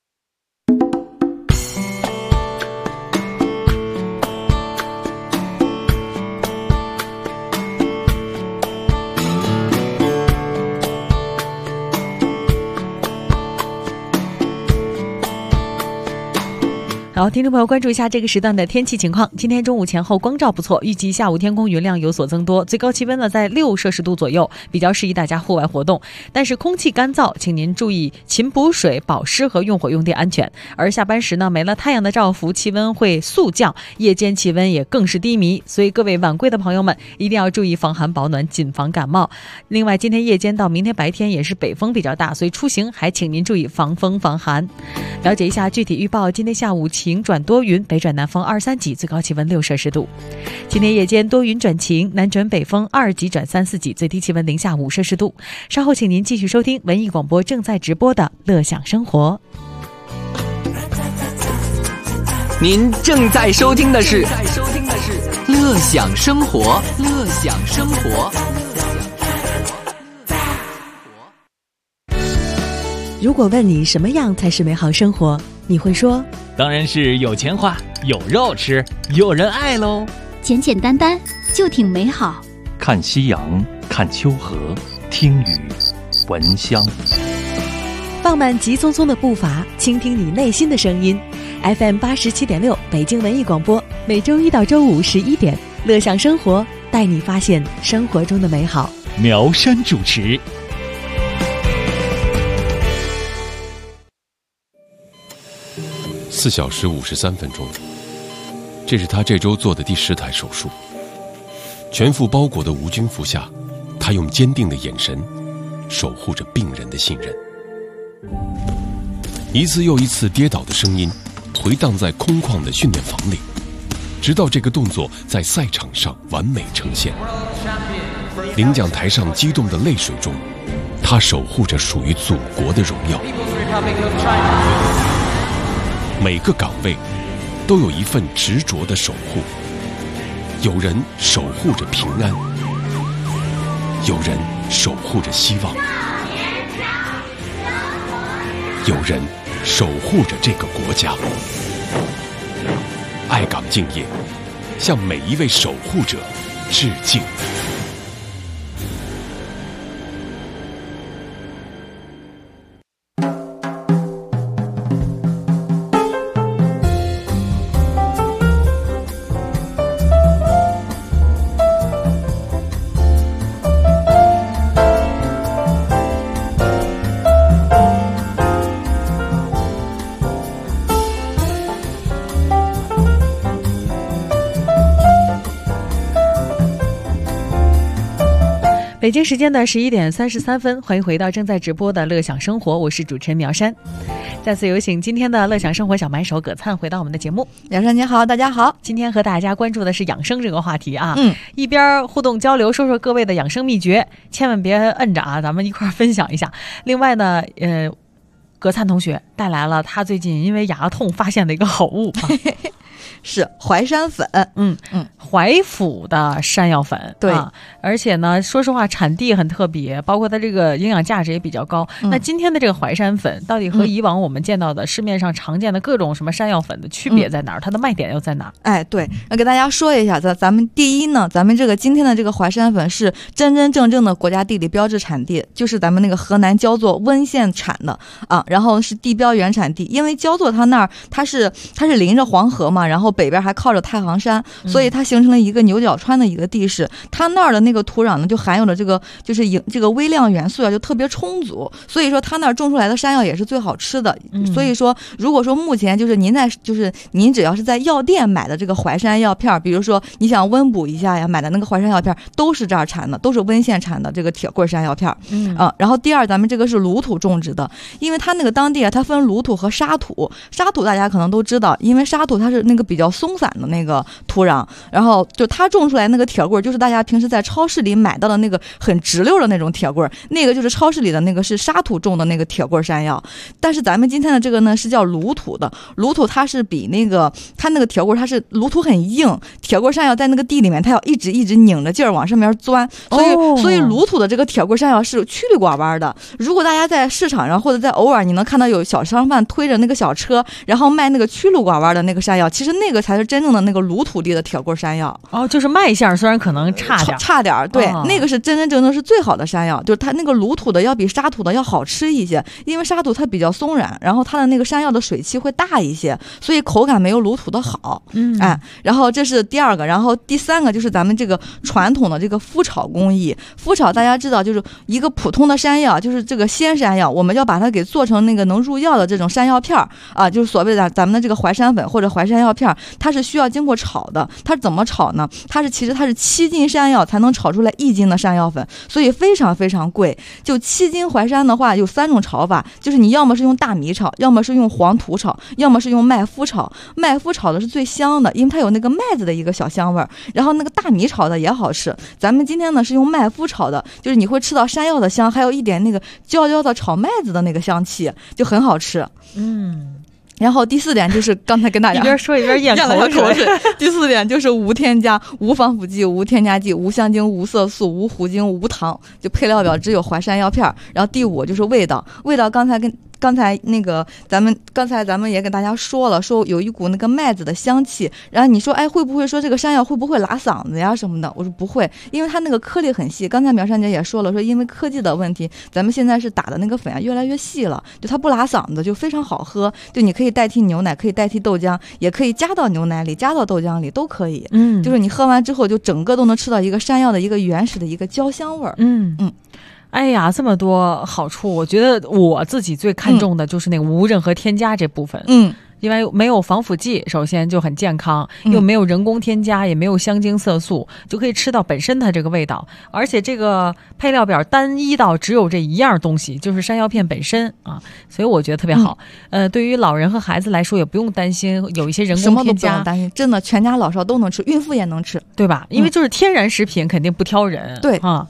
好，听众朋友，关注一下这个时段的天气情况。今天中午前后光照不错，预计下午天空云量有所增多，最高气温呢在6摄氏度左右，比较适宜大家户外活动。但是空气干燥，请您注意勤补水、保湿和用火用电安全。而下班时呢，没了太阳的照拂，气温会速降，夜间气温也更是低迷，所以各位晚归的朋友们一定要注意防寒保暖，谨防感冒。另外，今天夜间到明天白天也是北风比较大，所以出行还请您注意防风防寒。了解一下具体预报，今天下午晴转多云，北转南风2、3级，最高气温6摄氏度。今天夜间多云转晴，南转北风2级转3、4级，最低气温零下5摄氏度。稍后请您继续收听文艺广播正在直播的乐享生活。 您正在收听的是乐享生活，乐享生活。 如果问你什么样才是美好生活，你会说当然是有钱花，有肉吃，有人爱喽。 简简单单就挺美好。 看夕阳，看秋荷，听雨，闻香。 放慢急匆匆的步伐，倾听你内心的声音。FM 87.6北京文艺广播，每周一到周五11点，乐享生活，带你发现生活中的美好。 苗山主持。 4小时53分钟，这是他这周做的第10台手术。全副包裹的无菌服下，他用坚定的眼神守护着病人的信任。一次又一次跌倒的声音回荡在空旷的训练房里，直到这个动作在赛场上完美呈现。领奖台上激动的泪水中， 它守护着属于祖国的荣耀。每个岗位都有一份执着的守护，有人守护着平安，有人守护着希望，有人守护着这个国家。爱岗敬业，向每一位守护者致敬。 北京时间的11点33分，欢迎回到正在直播的乐享生活，我是主持人苗山。再次有请今天的乐享生活小买手葛灿回到我们的节目。 苗山你好，大家好。 今天和大家关注的是养生这个话题啊，一边互动交流，说说各位的养生秘诀，千万别摁着啊，咱们一块儿分享一下。另外呢，葛灿同学带来了他最近因为牙痛发现的一个好物啊。 是淮山粉， 淮府的山药粉， 对而且呢，说实话，产地很特别，包括它这个营养价值也比较高。那今天的这个淮山粉，到底和以往我们见到的市面上常见的各种什么山药粉的区别在哪儿？它的卖点又在哪儿？ 哎，对，那给大家说一下，咱们第一呢，咱们这个今天的这个淮山粉是真真正正的国家地理标志产地，就是咱们那个河南焦作温县产的啊，然后是地标原产地，因为焦作它那儿它是临着黄河嘛，然后北边还靠着太行山，所以它形成了一个牛角川的一个地势。它那儿的那个土壤呢，就含有了这个这个微量元素啊，就特别充足，所以说它那儿种出来的山药也是最好吃的。所以说，如果说目前您只要是在药店买的这个淮山药片，比如说你想温补一下呀，买的那个淮山药片都是这儿产的，都是温县产的这个铁棍山药片。然后第二，咱们这个是卤土种植的，因为它那个当地啊，它分卤土和沙土。沙土大家可能都知道，因为沙土它是那个比较松散的那个土壤，然后就它种出来那个铁棍，就是大家平时在超市里买到的那个很直溜的那种铁棍，那个就是超市里的那个是沙土种的那个铁棍山药。但是咱们今天的这个呢是叫卤土的，卤土它是比那个它那个铁棍，它是卤土很硬，铁棍山药在那个地里面它要一直拧着劲儿往上面钻，所以卤土的这个铁棍山药是曲里拐弯的。如果大家在市场上或者在偶尔你能看到有小商贩推着那个小车，然后卖那个曲里拐弯的那个山药，其实那个才是真正的那个卤土地的铁棍山药。 就是卖相虽然可能差点， 对，那个是真真正正是最好的山药，就是它那个卤土的要比沙土的要好吃一些，因为沙土它比较松软，然后它的那个山药的水汽会大一些，所以口感没有卤土的好。然后这是第二个，然后第三个就是咱们这个传统的这个麸炒工艺。麸炒大家知道，就是一个普通的山药，就是这个鲜山药，我们要把它给做成那个能入药的这种山药片啊，就是所谓的咱们的这个淮山粉或者淮山药片，它是需要经过炒的。它怎么炒呢？其实它是7斤山药才能炒出来1斤的山药粉，所以非常非常贵。就7斤淮山的话，有3种炒法，就是你要么是用大米炒，要么是用黄土炒，要么是用麦麸炒。麦麸炒的是最香的，因为它有那个麦子的一个小香味儿。然后那个大米炒的也好吃。咱们今天呢是用麦麸炒的，就是你会吃到山药的香，还有一点那个焦焦的炒麦子的那个香气，就很好吃。然后第4点就是刚才跟大家一边说一边咽口水。 第4点就是无添加、无防腐剂、无添加剂、无香精、无色素、无糊精、无糖，就配料表只有淮山药片。然后第5就是味道，刚才那个咱们也给大家说了，说有一股那个麦子的香气。然后你说，哎，会不会说这个山药会不会拉嗓子呀什么的？我说不会，因为它那个颗粒很细。刚才苗山姐也说了，说因为科技的问题，咱们现在是打的那个粉啊越来越细了，就它不拉嗓子，就非常好喝。就你可以代替牛奶，可以代替豆浆，也可以加到牛奶里，加到豆浆里都可以。就是你喝完之后，就整个都能吃到一个山药的一个原始的一个焦香味儿。 哎呀，这么多好处，我觉得我自己最看重的就是那个无任何添加这部分。因为没有防腐剂，首先就很健康，又没有人工添加，也没有香精色素，就可以吃到本身它这个味道。而且这个配料表单一到只有这一样东西，就是山药片本身啊，所以我觉得特别好。对于老人和孩子来说，也不用担心有一些人工添加， 什么都不用担心，真的全家老少都能吃，孕妇也能吃， 对吧？因为就是天然食品肯定不挑人。 对啊。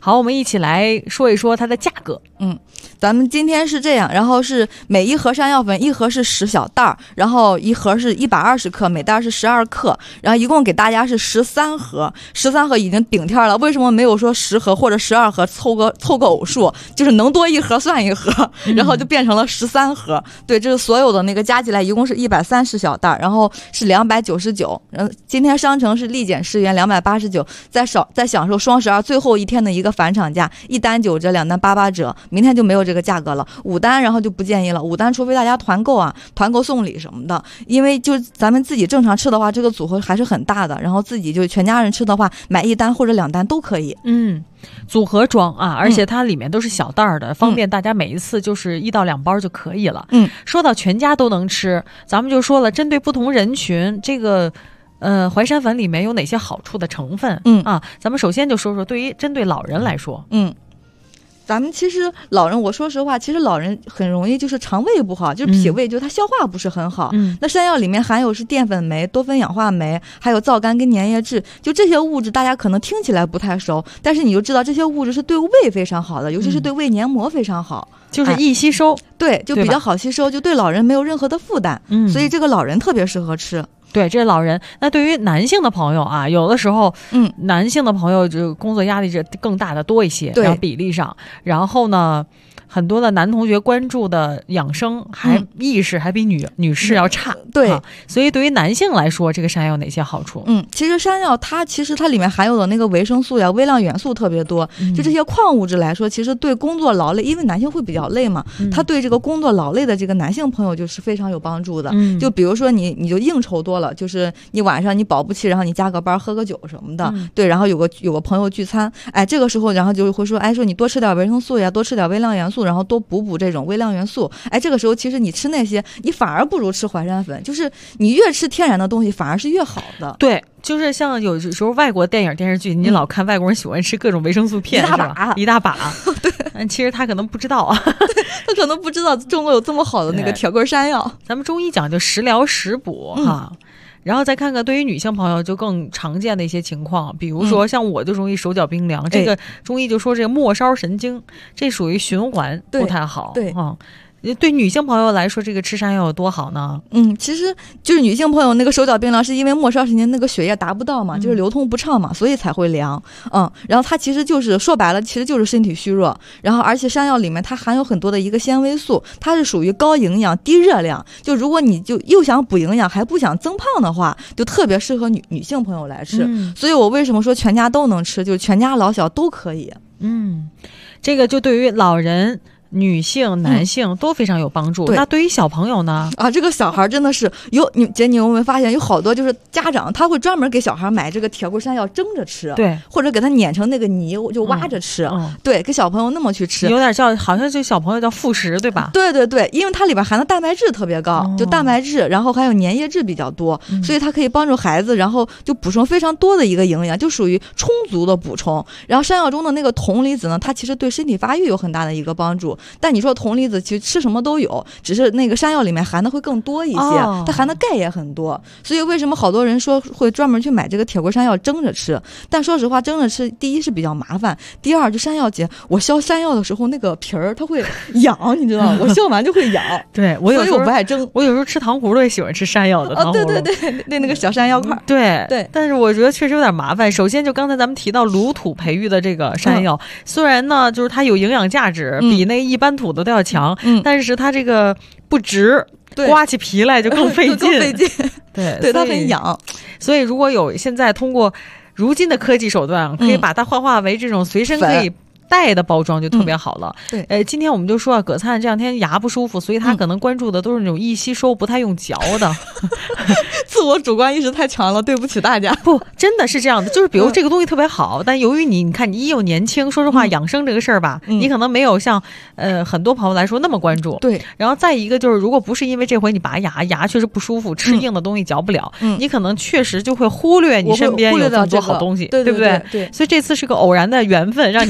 好，我们一起来说一说它的价格。 咱们今天是这样，然后是每一盒山药粉，一盒是10小袋，然后一盒是120克，每袋是12克，然后一共给大家是13盒，13盒已经顶天了。为什么没有说10盒或者12盒凑个偶数，就是能多一盒算一盒，然后就变成了13盒。对，这是所有的那个加起来一共是130小袋，然后是299。今天商城是立减10元289，再享受双12最后一天的一个返场价，1单9折，2单88折，明天就没有这个价格了。5单然后就不建议了，5单除非大家团购啊，团购送礼什么的，因为就咱们自己正常吃的话，这个组合还是很大的，然后自己就全家人吃的话，买1单或者2单都可以。 组合装啊，而且它里面都是小袋的，方便大家每一次就是1到2包就可以了。说到全家都能吃，咱们就说了，针对不同人群，这个淮山粉里面有哪些好处的成分？咱们首先就说说对于针对老人来说， 咱们其实老人，我说实话，其实老人很容易就是肠胃不好，就是脾胃，就是他消化不是很好。那山药里面含有是淀粉酶、多酚氧化酶，还有皂苷跟粘液质，就这些物质大家可能听起来不太熟，但是你就知道这些物质是对胃非常好的，尤其是对胃黏膜非常好， 就是易吸收。 对，就比较好吸收，就对老人没有任何的负担。所以这个老人特别适合吃。 对，这是老人。那对于男性的朋友啊，有的时候，男性的朋友就工作压力是更大的多一些，然后比例上，然后呢，很多的男同学关注的养生意识还比女士要差。 对， 所以对于男性来说，这个山药有哪些好处？ 其实山药它里面含有的那个维生素呀、微量元素特别多，就这些矿物质来说，其实对工作劳累，因为男性会比较累嘛，它对这个工作劳累的这个男性朋友就是非常有帮助的。就比如说你就应酬多了，就是你晚上你保不齐，然后你加个班喝个酒什么的，对，然后有个朋友聚餐，这个时候然后就会说，说你多吃点维生素呀，多吃点微量元素，然后多补这种微量元素。这个时候其实你吃那些，你反而不如吃淮山粉，就是你越吃天然的东西反而是越好的。 对，就是像有时候外国电影电视剧，你老看外国人喜欢吃各种维生素片，一大把对，其实他可能不知道啊， 他可能不知道中国有这么好的那个铁棍山药。 咱们中医讲究食疗食补哈。然后再看看对于女性朋友就更常见的一些情况，比如说像我就容易手脚冰凉，这个中医就说这个末梢神经，这属于循环不太好。对女性朋友来说，这个吃山药有多好呢？ 其实就是女性朋友那个手脚冰凉，是因为末梢神经那个血液达不到嘛，就是流通不畅嘛，所以才会凉。然后它其实就是说白了，其实就是身体虚弱。然后而且山药里面它含有很多的一个纤维素，它是属于高营养低热量。就如果你就又想补营养还不想增胖的话，就特别适合女性朋友来吃。所以我为什么说全家都能吃，就是全家老小都可以。 这个就对于老人、女性、男性都非常有帮助。那对于小朋友呢？ 这个小孩真的是你有没有发现有好多就是家长他会专门给小孩买这个铁棍山药蒸着吃， 对， 或者给他碾成那个泥就挖着吃，对，给小朋友那么去吃， 有点好像就小朋友叫副食，对吧？ 对对对，因为它里边含的蛋白质特别高，就蛋白质，然后还有粘液质比较多，所以它可以帮助孩子，然后就补充非常多的一个营养，就属于充足的补充。然后山药中的那个铜离子呢，它其实对身体发育有很大的一个帮助。但你说铜离子其实吃什么都有，只是那个山药里面含的会更多一些，它含的钙也很多。所以为什么好多人说会专门去买这个铁棍山药蒸着吃？但说实话，蒸着吃第一是比较麻烦，第二就山药节，我削山药的时候那个皮儿它会痒，你知道吗？我削完就会痒。 对，所以我不爱蒸。 我有时候吃糖葫芦也喜欢吃山药的糖葫芦。 对对对，那个小山药块。 对。但是我觉得确实有点麻烦。首先就刚才咱们提到卤土培育的这个山药，虽然呢就是它有营养价值，比那一般土的都要强，但是它这个不直，刮起皮来就更费劲。对， 它很痒。 所以如果有现在通过如今的科技手段，可以把它幻化为这种随身可以带的包装就特别好了。 对， 今天我们就说葛灿这两天牙不舒服，所以他可能关注的都是那种易吸收、不太用嚼的。 自我主观意识太强了，对不起大家。 不，真的是这样的，就是比如这个东西特别好，但由于你看你又年轻，说实话，养生这个事儿吧，你可能没有像很多朋友来说那么关注。 对， 然后再一个就是，如果不是因为这回你拔牙确实不舒服，吃硬的东西嚼不了，你可能确实就会忽略你身边有这么多好东西， 对不对？ 对， 所以这次是个偶然的缘分，让你发现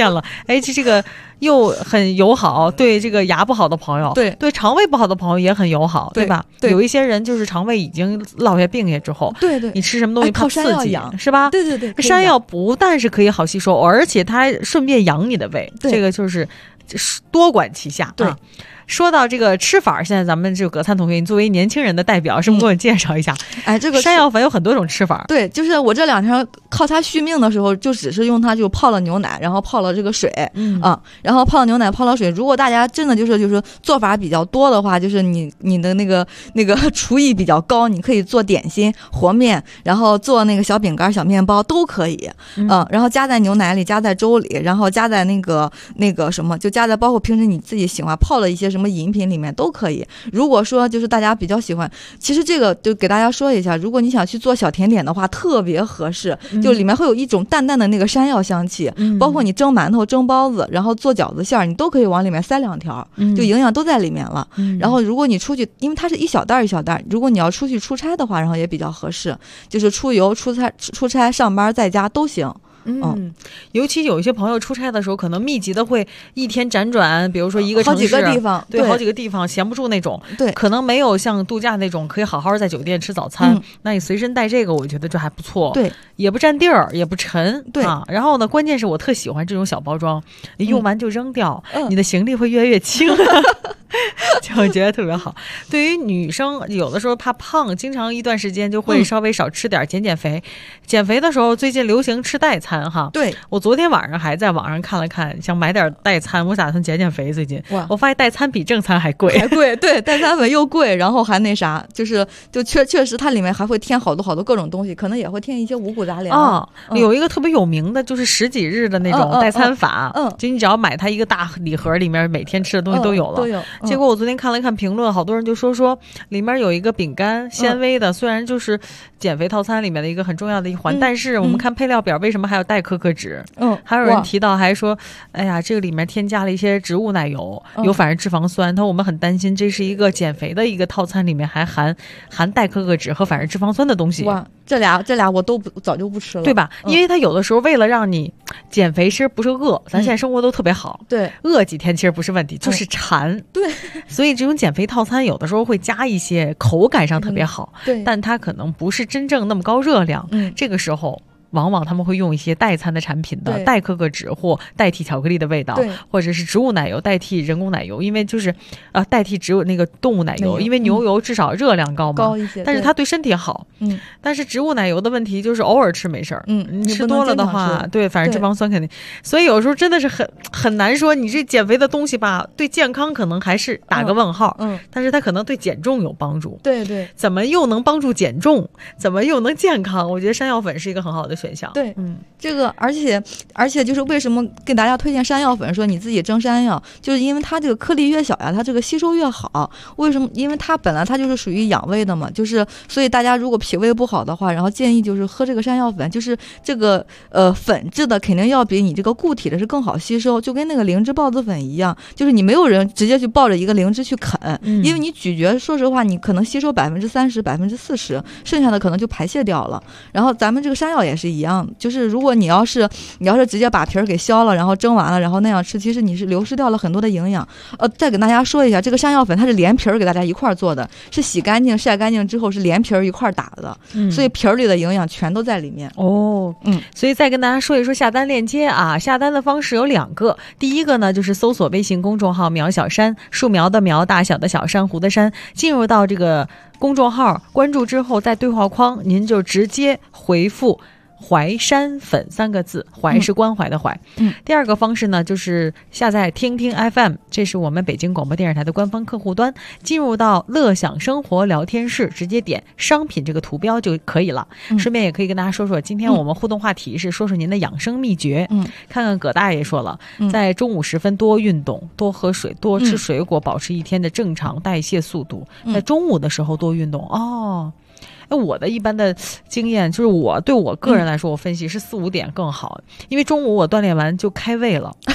现了，哎，这个又很友好，对这个牙不好的朋友，对肠胃不好的朋友也很友好，对吧？对，有一些人就是肠胃已经落下病下之后，对，你吃什么东西怕刺激，是吧？对，山药不但是可以好吸收，而且它还顺便养你的胃，这个就是多管齐下。对。说到这个吃法，现在咱们这个葛灿同学，你作为年轻人的代表，是不是给我介绍一下？哎，这个山药粉有很多种吃法。对，就是我这2天靠它续命的时候，就只是用它就泡了牛奶，然后泡了这个水，然后泡了牛奶，泡了水。如果大家真的就是做法比较多的话，就是你的那个厨艺比较高，你可以做点心、和面，然后做那个小饼干、小面包都可以。然后加在牛奶里，加在粥里，然后加在那个什么，就加在包括平时你自己喜欢泡的一些什么饮品里面都可以。如果说就是大家比较喜欢，其实这个就给大家说一下，如果你想去做小甜点的话，特别合适，就里面会有一种淡淡的那个山药香气，包括你蒸馒头、蒸包子，然后做饺子馅儿，你都可以往里面塞2条，就营养都在里面了。然后如果你出去，因为它是一小袋一小袋，如果你要出去出差的话，然后也比较合适，就是出游、出差、上班在家都行。尤其有一些朋友出差的时候，可能密集的会一天辗转，比如说一个城市，好几个地方，对，好几个地方，闲不住那种。对，可能没有像度假那种可以好好在酒店吃早餐。那你随身带这个，我觉得这还不错。对，也不占地儿，也不沉。对啊，然后呢，关键是我特喜欢这种小包装，你用完就扔掉，你的行李会越来越轻。就我觉得特别好。对于女生，有的时候怕胖，经常一段时间就会稍微少吃点，减肥。减肥的时候，最近流行吃代餐哈。对，我昨天晚上还在网上看了看，想买点代餐，我打算减肥。最近我发现代餐比正餐还贵，对，代餐粉又贵，然后还那啥，就确实它里面还会添好多各种东西，可能也会添一些五谷杂粮。有一个特别有名的就是10几日的那种代餐法，就你只要买它一个大礼盒，里面每天吃的东西都有了。结果我昨天看了看评论，好多人就说里面有一个饼干，纤维的，虽然就是减肥套餐里面的一个很重要的一环，但是我们看配料表，为什么还有代可可脂？还有人提到还说，哎呀，这个里面添加了一些植物奶油，有反式脂肪酸，我们很担心这是一个减肥的一个套餐，里面还含代可可脂和反式脂肪酸的东西。哇，这俩我都早就不吃了，对吧？因为它有的时候为了让你减肥，其实不是饿，咱现在生活都特别好，对，饿几天其实不是问题，就是馋，对。所以这种减肥套餐有的时候会加一些口感上特别好，对，但它可能不是真正那么高热量，这个时候往往他们会用一些代餐的产品的代可可脂或代替巧克力的味道，或者是植物奶油代替人工奶油，因为就是代替植物那个动物奶油，因为牛油至少热量高嘛，高一些，但是它对身体好。但是植物奶油的问题就是偶尔吃没事儿，你吃多了的话，对，反正脂肪酸肯定。所以有时候真的是很难说，你这减肥的东西吧，对健康可能还是打个问号，但是它可能对减重有帮助。对，怎么又能帮助减重，怎么又能健康？我觉得山药粉是一个很好的选项。对，这个而且就是为什么给大家推荐山药粉，说你自己蒸山药，就是因为它这个颗粒越小呀，它这个吸收越好。为什么？因为它本来它就是属于养胃的嘛，就是所以大家如果脾胃不好的话，然后建议就是喝这个山药粉，就是这个粉质的肯定要比你这个固体的是更好吸收，就跟那个灵芝孢子粉一样，就是你没有人直接去抱着一个灵芝去啃，因为你咀嚼，说实话你可能吸收30%、40%，剩下的可能就排泄掉了。然后咱们这个山药也是一样，就是如果你要是直接把皮儿给削了，然后蒸完了，然后那样吃，其实你是流失掉了很多的营养。再给大家说一下，这个山药粉它是连皮儿给大家一块儿做的，是洗干净晒干净之后是连皮儿一块儿打的，所以皮儿里的营养全都在里面。所以再跟大家说一说下单链接啊，下单的方式有2个，第一个呢就是搜索微信公众号苗小山，树苗的苗，大小的小，珊瑚的珊，进入到这个公众号关注之后，在对话框您就直接回复淮山粉3个字，淮是关怀的淮。第二个方式呢，就是下载听听 FM， 这是我们北京广播电视台的官方客户端，进入到乐享生活聊天室，直接点商品这个图标就可以了。顺便也可以跟大家说说，今天我们互动话题是说说您的养生秘诀。看看葛大爷说了，在中午时分多运动，多喝水，多吃水果，保持一天的正常代谢速度。在中午的时候多运动我的一般的经验就是，对我个人来说，我分析是4、5点更好，因为中午我锻炼完就开胃了，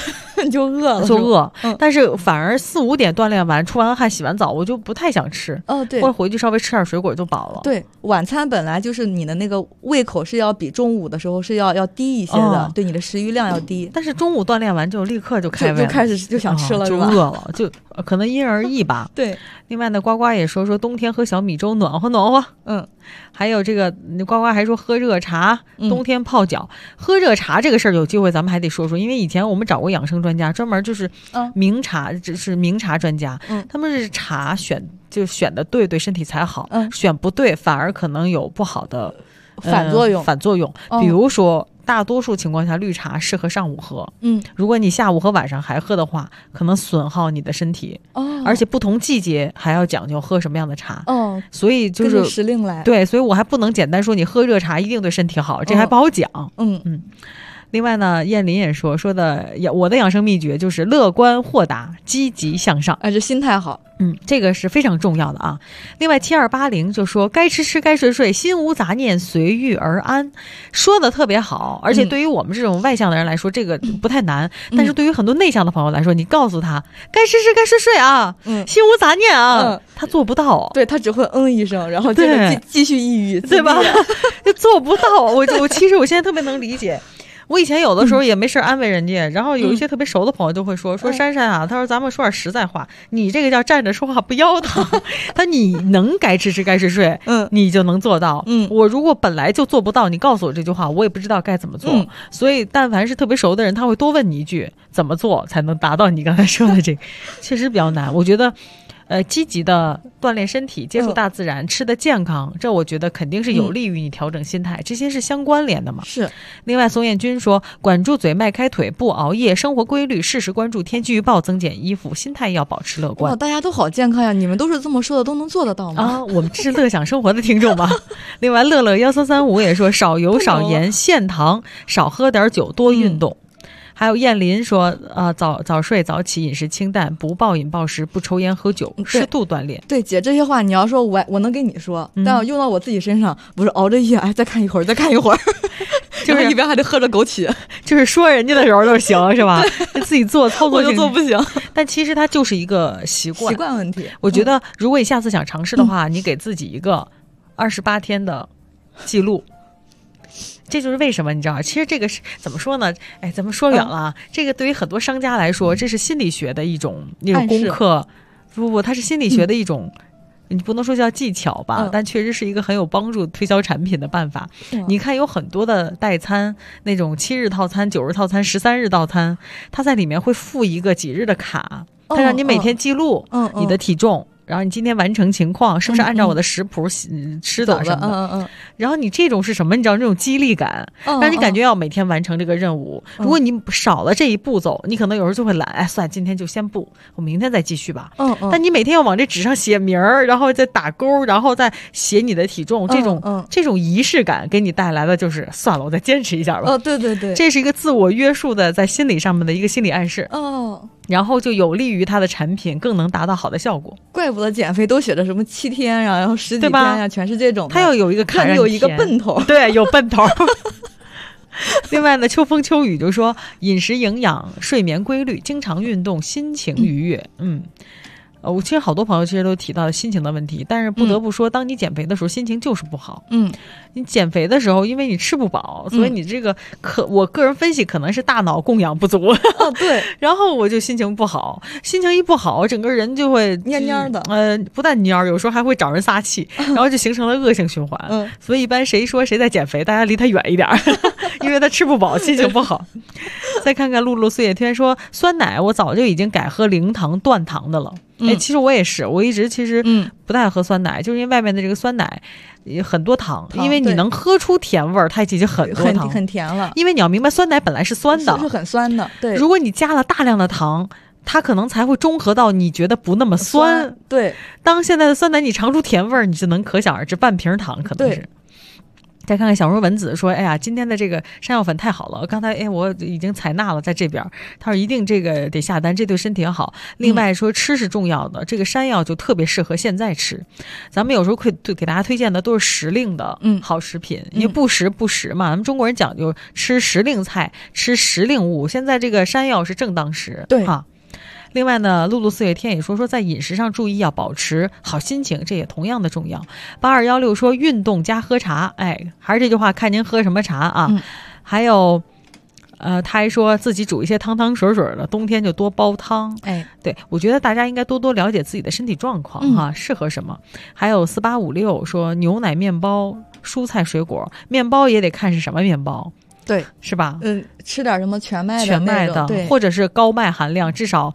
就饿了， 但是反而4、5点锻炼完，出完汗洗完澡，我就不太想吃。 对， 或者回去稍微吃点水果就饱了。 对，晚餐本来就是你的那个胃口是要比中午的时候是要低一些的，对，你的食欲量要低。 但是中午锻炼完就立刻就开胃了， 就开始就想吃了， 就饿了，就可能因人而异吧。 对， 另外呢，呱呱也说冬天喝小米粥暖和暖和。还有这个呱呱还说喝热茶，冬天泡脚。喝热茶这个事儿有机会咱们还得说说，因为以前我们找过养生专家，专门就是名茶，这是名茶专家，他们是茶选的对身体才好，选不对反而可能有不好的反作用。比如说大多数情况下绿茶适合上午喝，如果你下午和晚上还喝的话，可能损耗你的身体，而且不同季节还要讲究喝什么样的茶，所以就是时令来， 对，所以我还不能简单说你喝热茶一定对身体好，这还不好讲。另外呢，燕林也说的我的养生秘诀就是乐观豁达积极向上， 这心态好， 这个是非常重要的啊。另外7280就说该吃吃该睡睡，心无杂念随遇而安，说的特别好。而且对于我们这种外向的人来说，这个不太难，但是对于很多内向的朋友来说，你告诉他该吃吃该睡睡啊，心无杂念啊，他做不到， 对，他只会一声，然后接着继续抑郁， 对吧？就做不到。我其实我现在特别能理解。我以前有的时候也没事安慰人家，然后有一些特别熟的朋友就会说珊珊啊，他说咱们说点实在话，你这个叫站着说话不腰疼，你能该吃吃该睡睡，你就能做到。我如果本来就做不到，你告诉我这句话，我也不知道该怎么做。所以但凡是特别熟的人，他会多问你一句，怎么做才能达到你刚才说的这个，确实比较难。我觉得积极的锻炼身体，接触大自然，吃的健康，这我觉得肯定是有利于你调整心态，这些是相关联的嘛。 是。 另外，宋彦军说，管住嘴，迈开腿，不熬夜，生活规律，适时关注天气预报，增减衣服，心态要保持乐观。 哇，大家都好健康呀！你们都是这么说的，都能做得到吗？ 我们这是乐享生活的听众嘛。另外，乐乐1335也说，少油少盐，限糖，少喝点酒，多运动。还有燕林说，早睡早起，饮食清淡，不暴饮暴食，不抽烟喝酒，适度锻炼。 对姐，这些话你要说我能跟你说，但我用到我自己身上，不是熬着夜，再看一会儿，就是一边还得喝着枸杞， 就是说人家的时候都行，是吧？自己做操作就做不行。 但其实它就是一个习惯问题。 我觉得，如果你下次想尝试的话，你给自己一个28天的记录。这就是为什么你知道，其实这个是怎么说呢？咱们说远了。这个对于很多商家来说，这是心理学的一种功课。不，它是心理学的一种，你不能说叫技巧吧，但确实是一个很有帮助推销产品的办法。你看有很多的代餐，那种7日套餐、9日套餐、13日套餐，它在里面会附一个几日的卡，它让你每天记录你的体重。然后你今天完成情况是不是按照我的食谱吃的什么的？然后你这种是什么？你知道这种激励感，让你感觉要每天完成这个任务。如果你少了这一步骤，你可能有时候就会懒，算了，今天就先不，我明天再继续吧。但你每天要往这纸上写名儿，然后再打勾，然后再写你的体重，这种仪式感给你带来的就是算了，我再坚持一下吧。 对对对， 这是一个自我约束的在心理上面的一个心理暗示。然后就有利于它的产品更能达到好的效果。 怪不得减肥都写着什么7天呀，然后10几天呀，全是这种的。 它要有一个坎， 有一个奔头， 对，有奔头。另外呢，秋风秋雨就说饮食营养、睡眠规律、经常运动，心情愉悦。我其实好多朋友其实都提到心情的问题，但是不得不说，当你减肥的时候，心情就是不好。你减肥的时候，因为你吃不饱，所以你这个我个人分析可能是大脑供氧不足。 对， 然后我就心情不好，心情一不好，整个人就会蔫蔫的。 不但蔫，有时候还会找人撒气，然后就形成了恶性循环。所以一般谁说谁在减肥，大家离他远一点，因为他吃不饱，心情不好。再看看露露岁月天说，酸奶我早就已经改喝零糖断糖的了。其实我也是，我一直其实不太喝酸奶，就是因为外面的这个酸奶很多糖，因为你能喝出甜味儿，它已经很多糖， 很甜了。 因为你要明白，酸奶本来是酸的， 是很酸的。对， 如果你加了大量的糖，它可能才会中和到你觉得不那么酸。 对， 当现在的酸奶你尝出甜味儿，你就能可想而知，半瓶糖可能是。 再看看小茹文子说，哎呀，今天的这个山药粉太好了，刚才我已经采纳了，在这边他说一定这个得下单，这对身体好。另外说吃是重要的，这个山药就特别适合现在吃。咱们有时候会给大家推荐的都是时令的好食品，因为不时嘛，咱们中国人讲究吃时令菜，吃时令物，现在这个山药是正当时， 对哈。另外呢，露露四月天也说在饮食上注意要保持好心情，这也同样的重要。8216说运动加喝茶，还是这句话，看您喝什么茶啊。还有他还说自己煮一些汤汤水水的，冬天就多煲汤。对，我觉得大家应该多多了解自己的身体状况哈，适合什么。还有4856说牛奶面包、蔬菜水果，面包也得看是什么面包。 对， 是吧？ 吃点什么全麦的， 对，或者是高麦含量，至少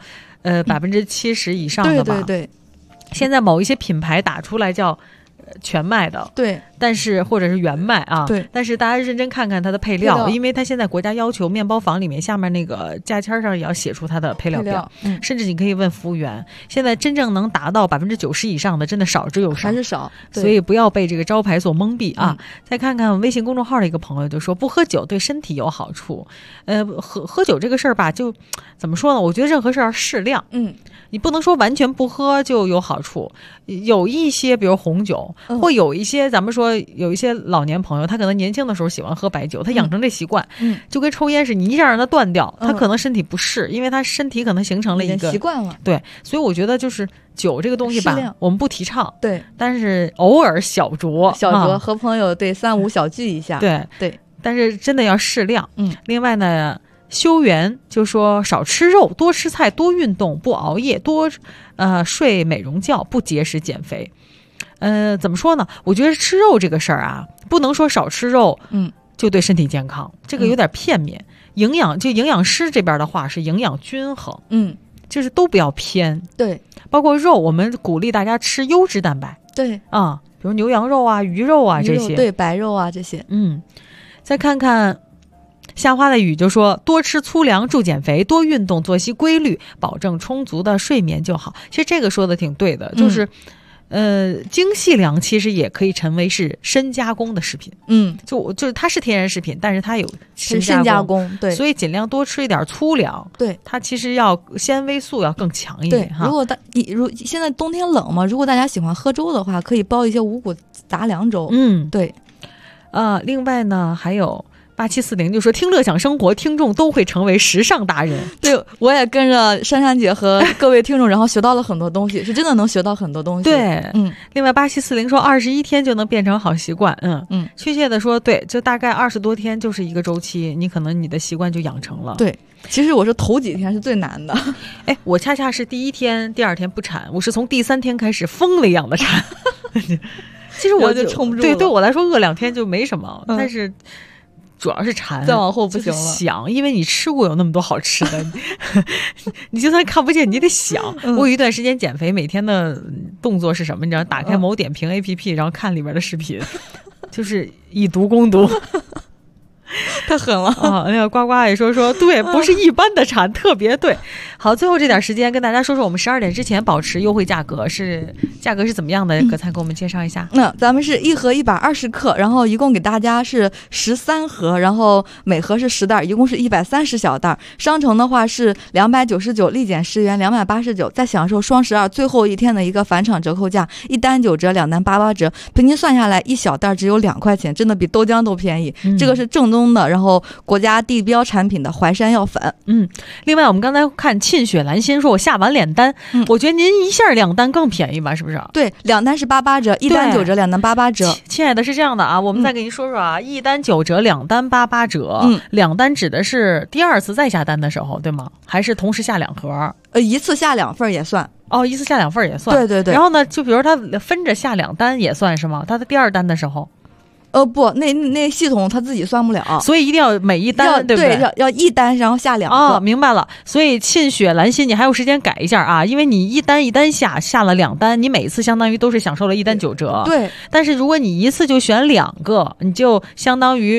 70%以上的吧。 对。 现在某一些品牌打出来叫全麦的， 对， 但是或者是原麦啊， 对， 但是大家认真看看它的配料，因为它现在国家要求面包房里面下面那个价签上也要写出它的配料表，甚至你可以问服务员。现在真正能达到90%以上的，真的少之又少， 还是少， 所以不要被这个招牌所蒙蔽啊。再看看微信公众号的一个朋友就说，不喝酒对身体有好处。喝酒这个事儿吧，就怎么说呢？我觉得任何事儿适量，你不能说完全不喝就有好处。有一些比如红酒，或有一些咱们说有一些老年朋友，他可能年轻的时候喜欢喝白酒，他养成这习惯，就跟抽烟是你一下让他断掉，他可能身体不适，因为他身体可能形成了一个习惯了。 对，所以我觉得就是酒这个东西吧，我们不提倡， 对， 但是偶尔小酌， 和朋友对3、5小聚一下， 对，但是真的要适量。另外呢，修缘就说少吃肉，多吃菜，多运动，不熬夜，多睡美容觉，不节食减肥。怎么说呢？我觉得吃肉这个事儿啊，不能说少吃肉，就对身体健康，这个有点片面。营养师这边的话是营养均衡，就是都不要偏。 对， 包括肉，我们鼓励大家吃优质蛋白。 对啊，比如牛羊肉啊、鱼肉啊这些， 对，白肉啊这些。 再看看夏花的雨就说，多吃粗粮助减肥，多运动，作息规律，保证充足的睡眠就好。其实这个说的挺对的，就是精细粮其实也可以成为是深加工的食品。就是它是天然食品，但是它有深加工， 对， 所以尽量多吃一点粗粮。 对， 它其实要纤维素要更强一点哈。 如现在冬天冷嘛，如果大家喜欢喝粥的话，可以煲一些五谷杂粮粥。对。 另外呢，还有8740就说，听乐享生活，听众都会成为时尚达人。 对，我也跟着珊珊姐和各位听众，然后学到了很多东西，是真的能学到很多东西。 对，另外8740说21天就能变成好习惯。确切的说，对，就大概20多天就是一个周期，你可能你的习惯就养成了。 对，其实我是头几天是最难的。 我恰恰是第1天、第2天不馋，我是从第3天开始疯了一样的馋。其实我就撑不住了。 对我来说饿2天就没什么，但是主要是馋， 再往后不行了。 想，因为你吃过有那么多好吃的，你就算看不见，你得想。我有一段时间减肥，每天的动作是什么？你知道，打开某点评 APP，然后看里面的视频，就是以毒攻毒。 太狠了啊！那个呱呱也说对，不是一般的馋，特别对。好，最后这点时间跟大家说我们12点之前保持优惠价格是怎么样的？葛灿给我们介绍一下。 咱们是1盒120克，然后一共给大家是13盒，然后每盒是10袋，一共是130小袋。商城的话是299，立减10元289，再享受双12最后一天的一个返场折扣价，一单9折，两单88折，平均算下来一小袋只有2块钱，真的比豆浆都便宜。这个是正宗的，然后国家地标产品的淮山药粉。 另外我们刚才看沁雪兰心说，我下完2单，我觉得您一下2单更便宜吧，是不是？ 对，2单是88折，一单9折，两单88折。 亲爱的，是这样的啊，我们再给您说啊，一单9折，两单88折。两单指的是第2次再下单的时候，对吗？还是同时下2盒？ 一次下2份也算。 一次下2份也算。 对。 然后呢，就比如他分着下2单也算是吗？他的第2单的时候。 不，那系统它自己算不了， 所以一定要每一单，对不对？ 要一单，然后下2个。 明白了。所以沁雪兰心你还有时间改一下啊，因为你一单下了2单，你每次相当于都是享受了一单9折。 对。 但是如果你一次就选2个，你就相当于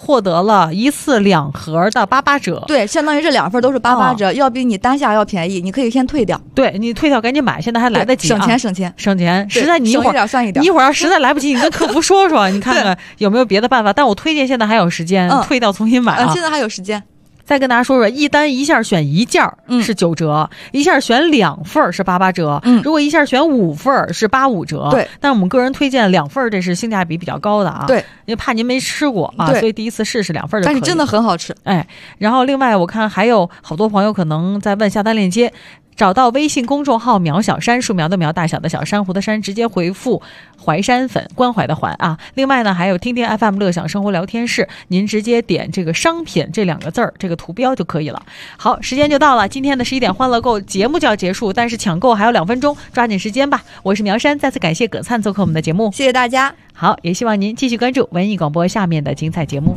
获得了1次2盒的88折。 对，相当于这2份都是88折，要比你单下要便宜。你可以先退掉， 对，你退掉赶紧买，现在还来得及、 省钱。 实在你一会儿算一点， 你一会儿要实在来不及，你跟客服说说，你看看有没有别的办法。但我推荐现在还有时间，退掉重新买啊。 现在还有时间。 再跟大家说说，一单一下选1件是9折，一下选2份是88折，如果一下选5份是85折。 对， 但我们个人推荐2份，这是性价比比较高的啊。 对， 因为怕您没吃过啊，所以第一次试试2份就可以。 但是真的很好吃。 哎，然后另外我看还有好多朋友可能在问下单链接。找到微信公众号苗小山，树苗的苗，大小的小，珊瑚的珊，直接回复淮山粉，关怀的怀啊。另外呢，还有听听 FM 乐享生活聊天室，您直接点这个商品这2个字儿，这个图标就可以了。好，时间就到了，今天的11点欢乐购节目就要结束，但是抢购还有2分钟，抓紧时间吧。我是苗山，再次感谢葛灿做客我们的节目， 谢谢大家。 好，也希望您继续关注文艺广播下面的精彩节目。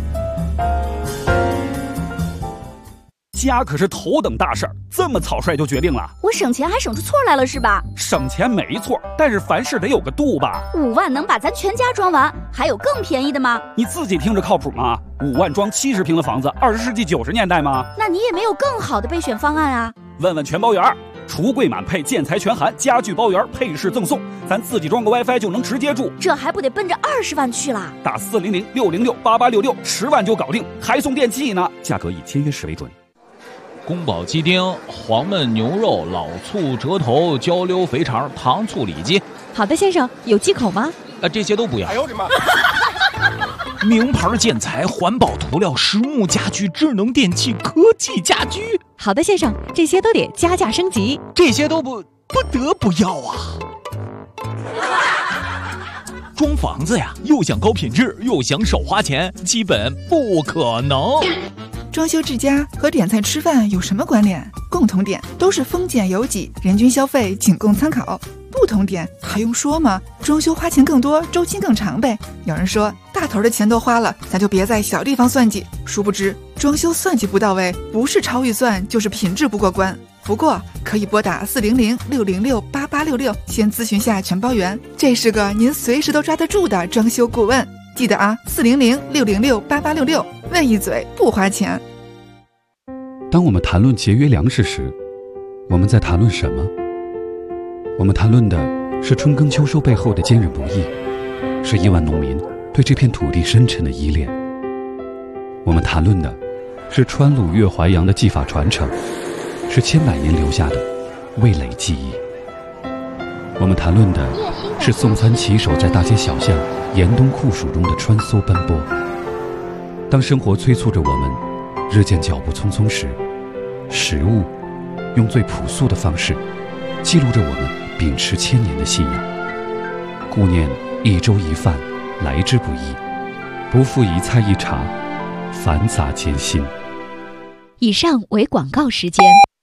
家可是头等大事儿，这么草率就决定了？ 我省钱还省出错来了是吧？ 省钱没错，但是凡事得有个度吧。 5万能把咱全家装完，还有更便宜的吗？ 你自己听着靠谱吗？5万装70平的房子，20世纪90年代吗？ 那你也没有更好的备选方案啊？ 问问全包园，橱柜满配，建材全含，家具包圆，配饰赠送，咱自己装个 WiFi 就能直接住， 这还不得奔着20万去了？ 打400 606 8866，10万就搞定，还送电器呢，价格以签约时为准。 宫保鸡丁、黄焖牛肉、老醋折头、焦溜肥肠、糖醋里脊。 好的，先生，有忌口吗？ 这些都不要。 哎呦我的妈！ 名牌建材、环保涂料、实木家居、智能电器、科技家居。 好的，先生，这些都得加价升级。 这些都不得不要啊！装房子呀，又想高品质，又想少花钱，基本不可能。 装修之家和点菜吃饭有什么关联？共同点都是丰俭由己，人均消费仅供参考。不同点还用说吗？装修花钱更多，周期更长呗。有人说大头的钱都花了，咱就别在小地方算计。殊不知装修算计不到位，不是超预算就是品质不过关。不过可以拨打400 606 8866，先咨询下全包园，这是个您随时都抓得住的装修顾问。记得啊，400 606 8866，问一嘴不花钱。 当我们谈论节约粮食时，我们在谈论什么？我们谈论的是春耕秋收背后的坚韧不易，是亿万农民对这片土地深沉的依恋。我们谈论的是川鲁粤淮扬的技法传承，是千百年留下的味蕾记忆。我们谈论的是送餐骑手在大街小巷严冬酷暑中的穿梭奔波。当生活催促着我们日渐脚步匆匆时，食物用最朴素的方式记录着我们秉持1000年的信仰。顾念一粥一饭来之不易，不负一菜一茶繁杂艰辛。 以上为广告时间。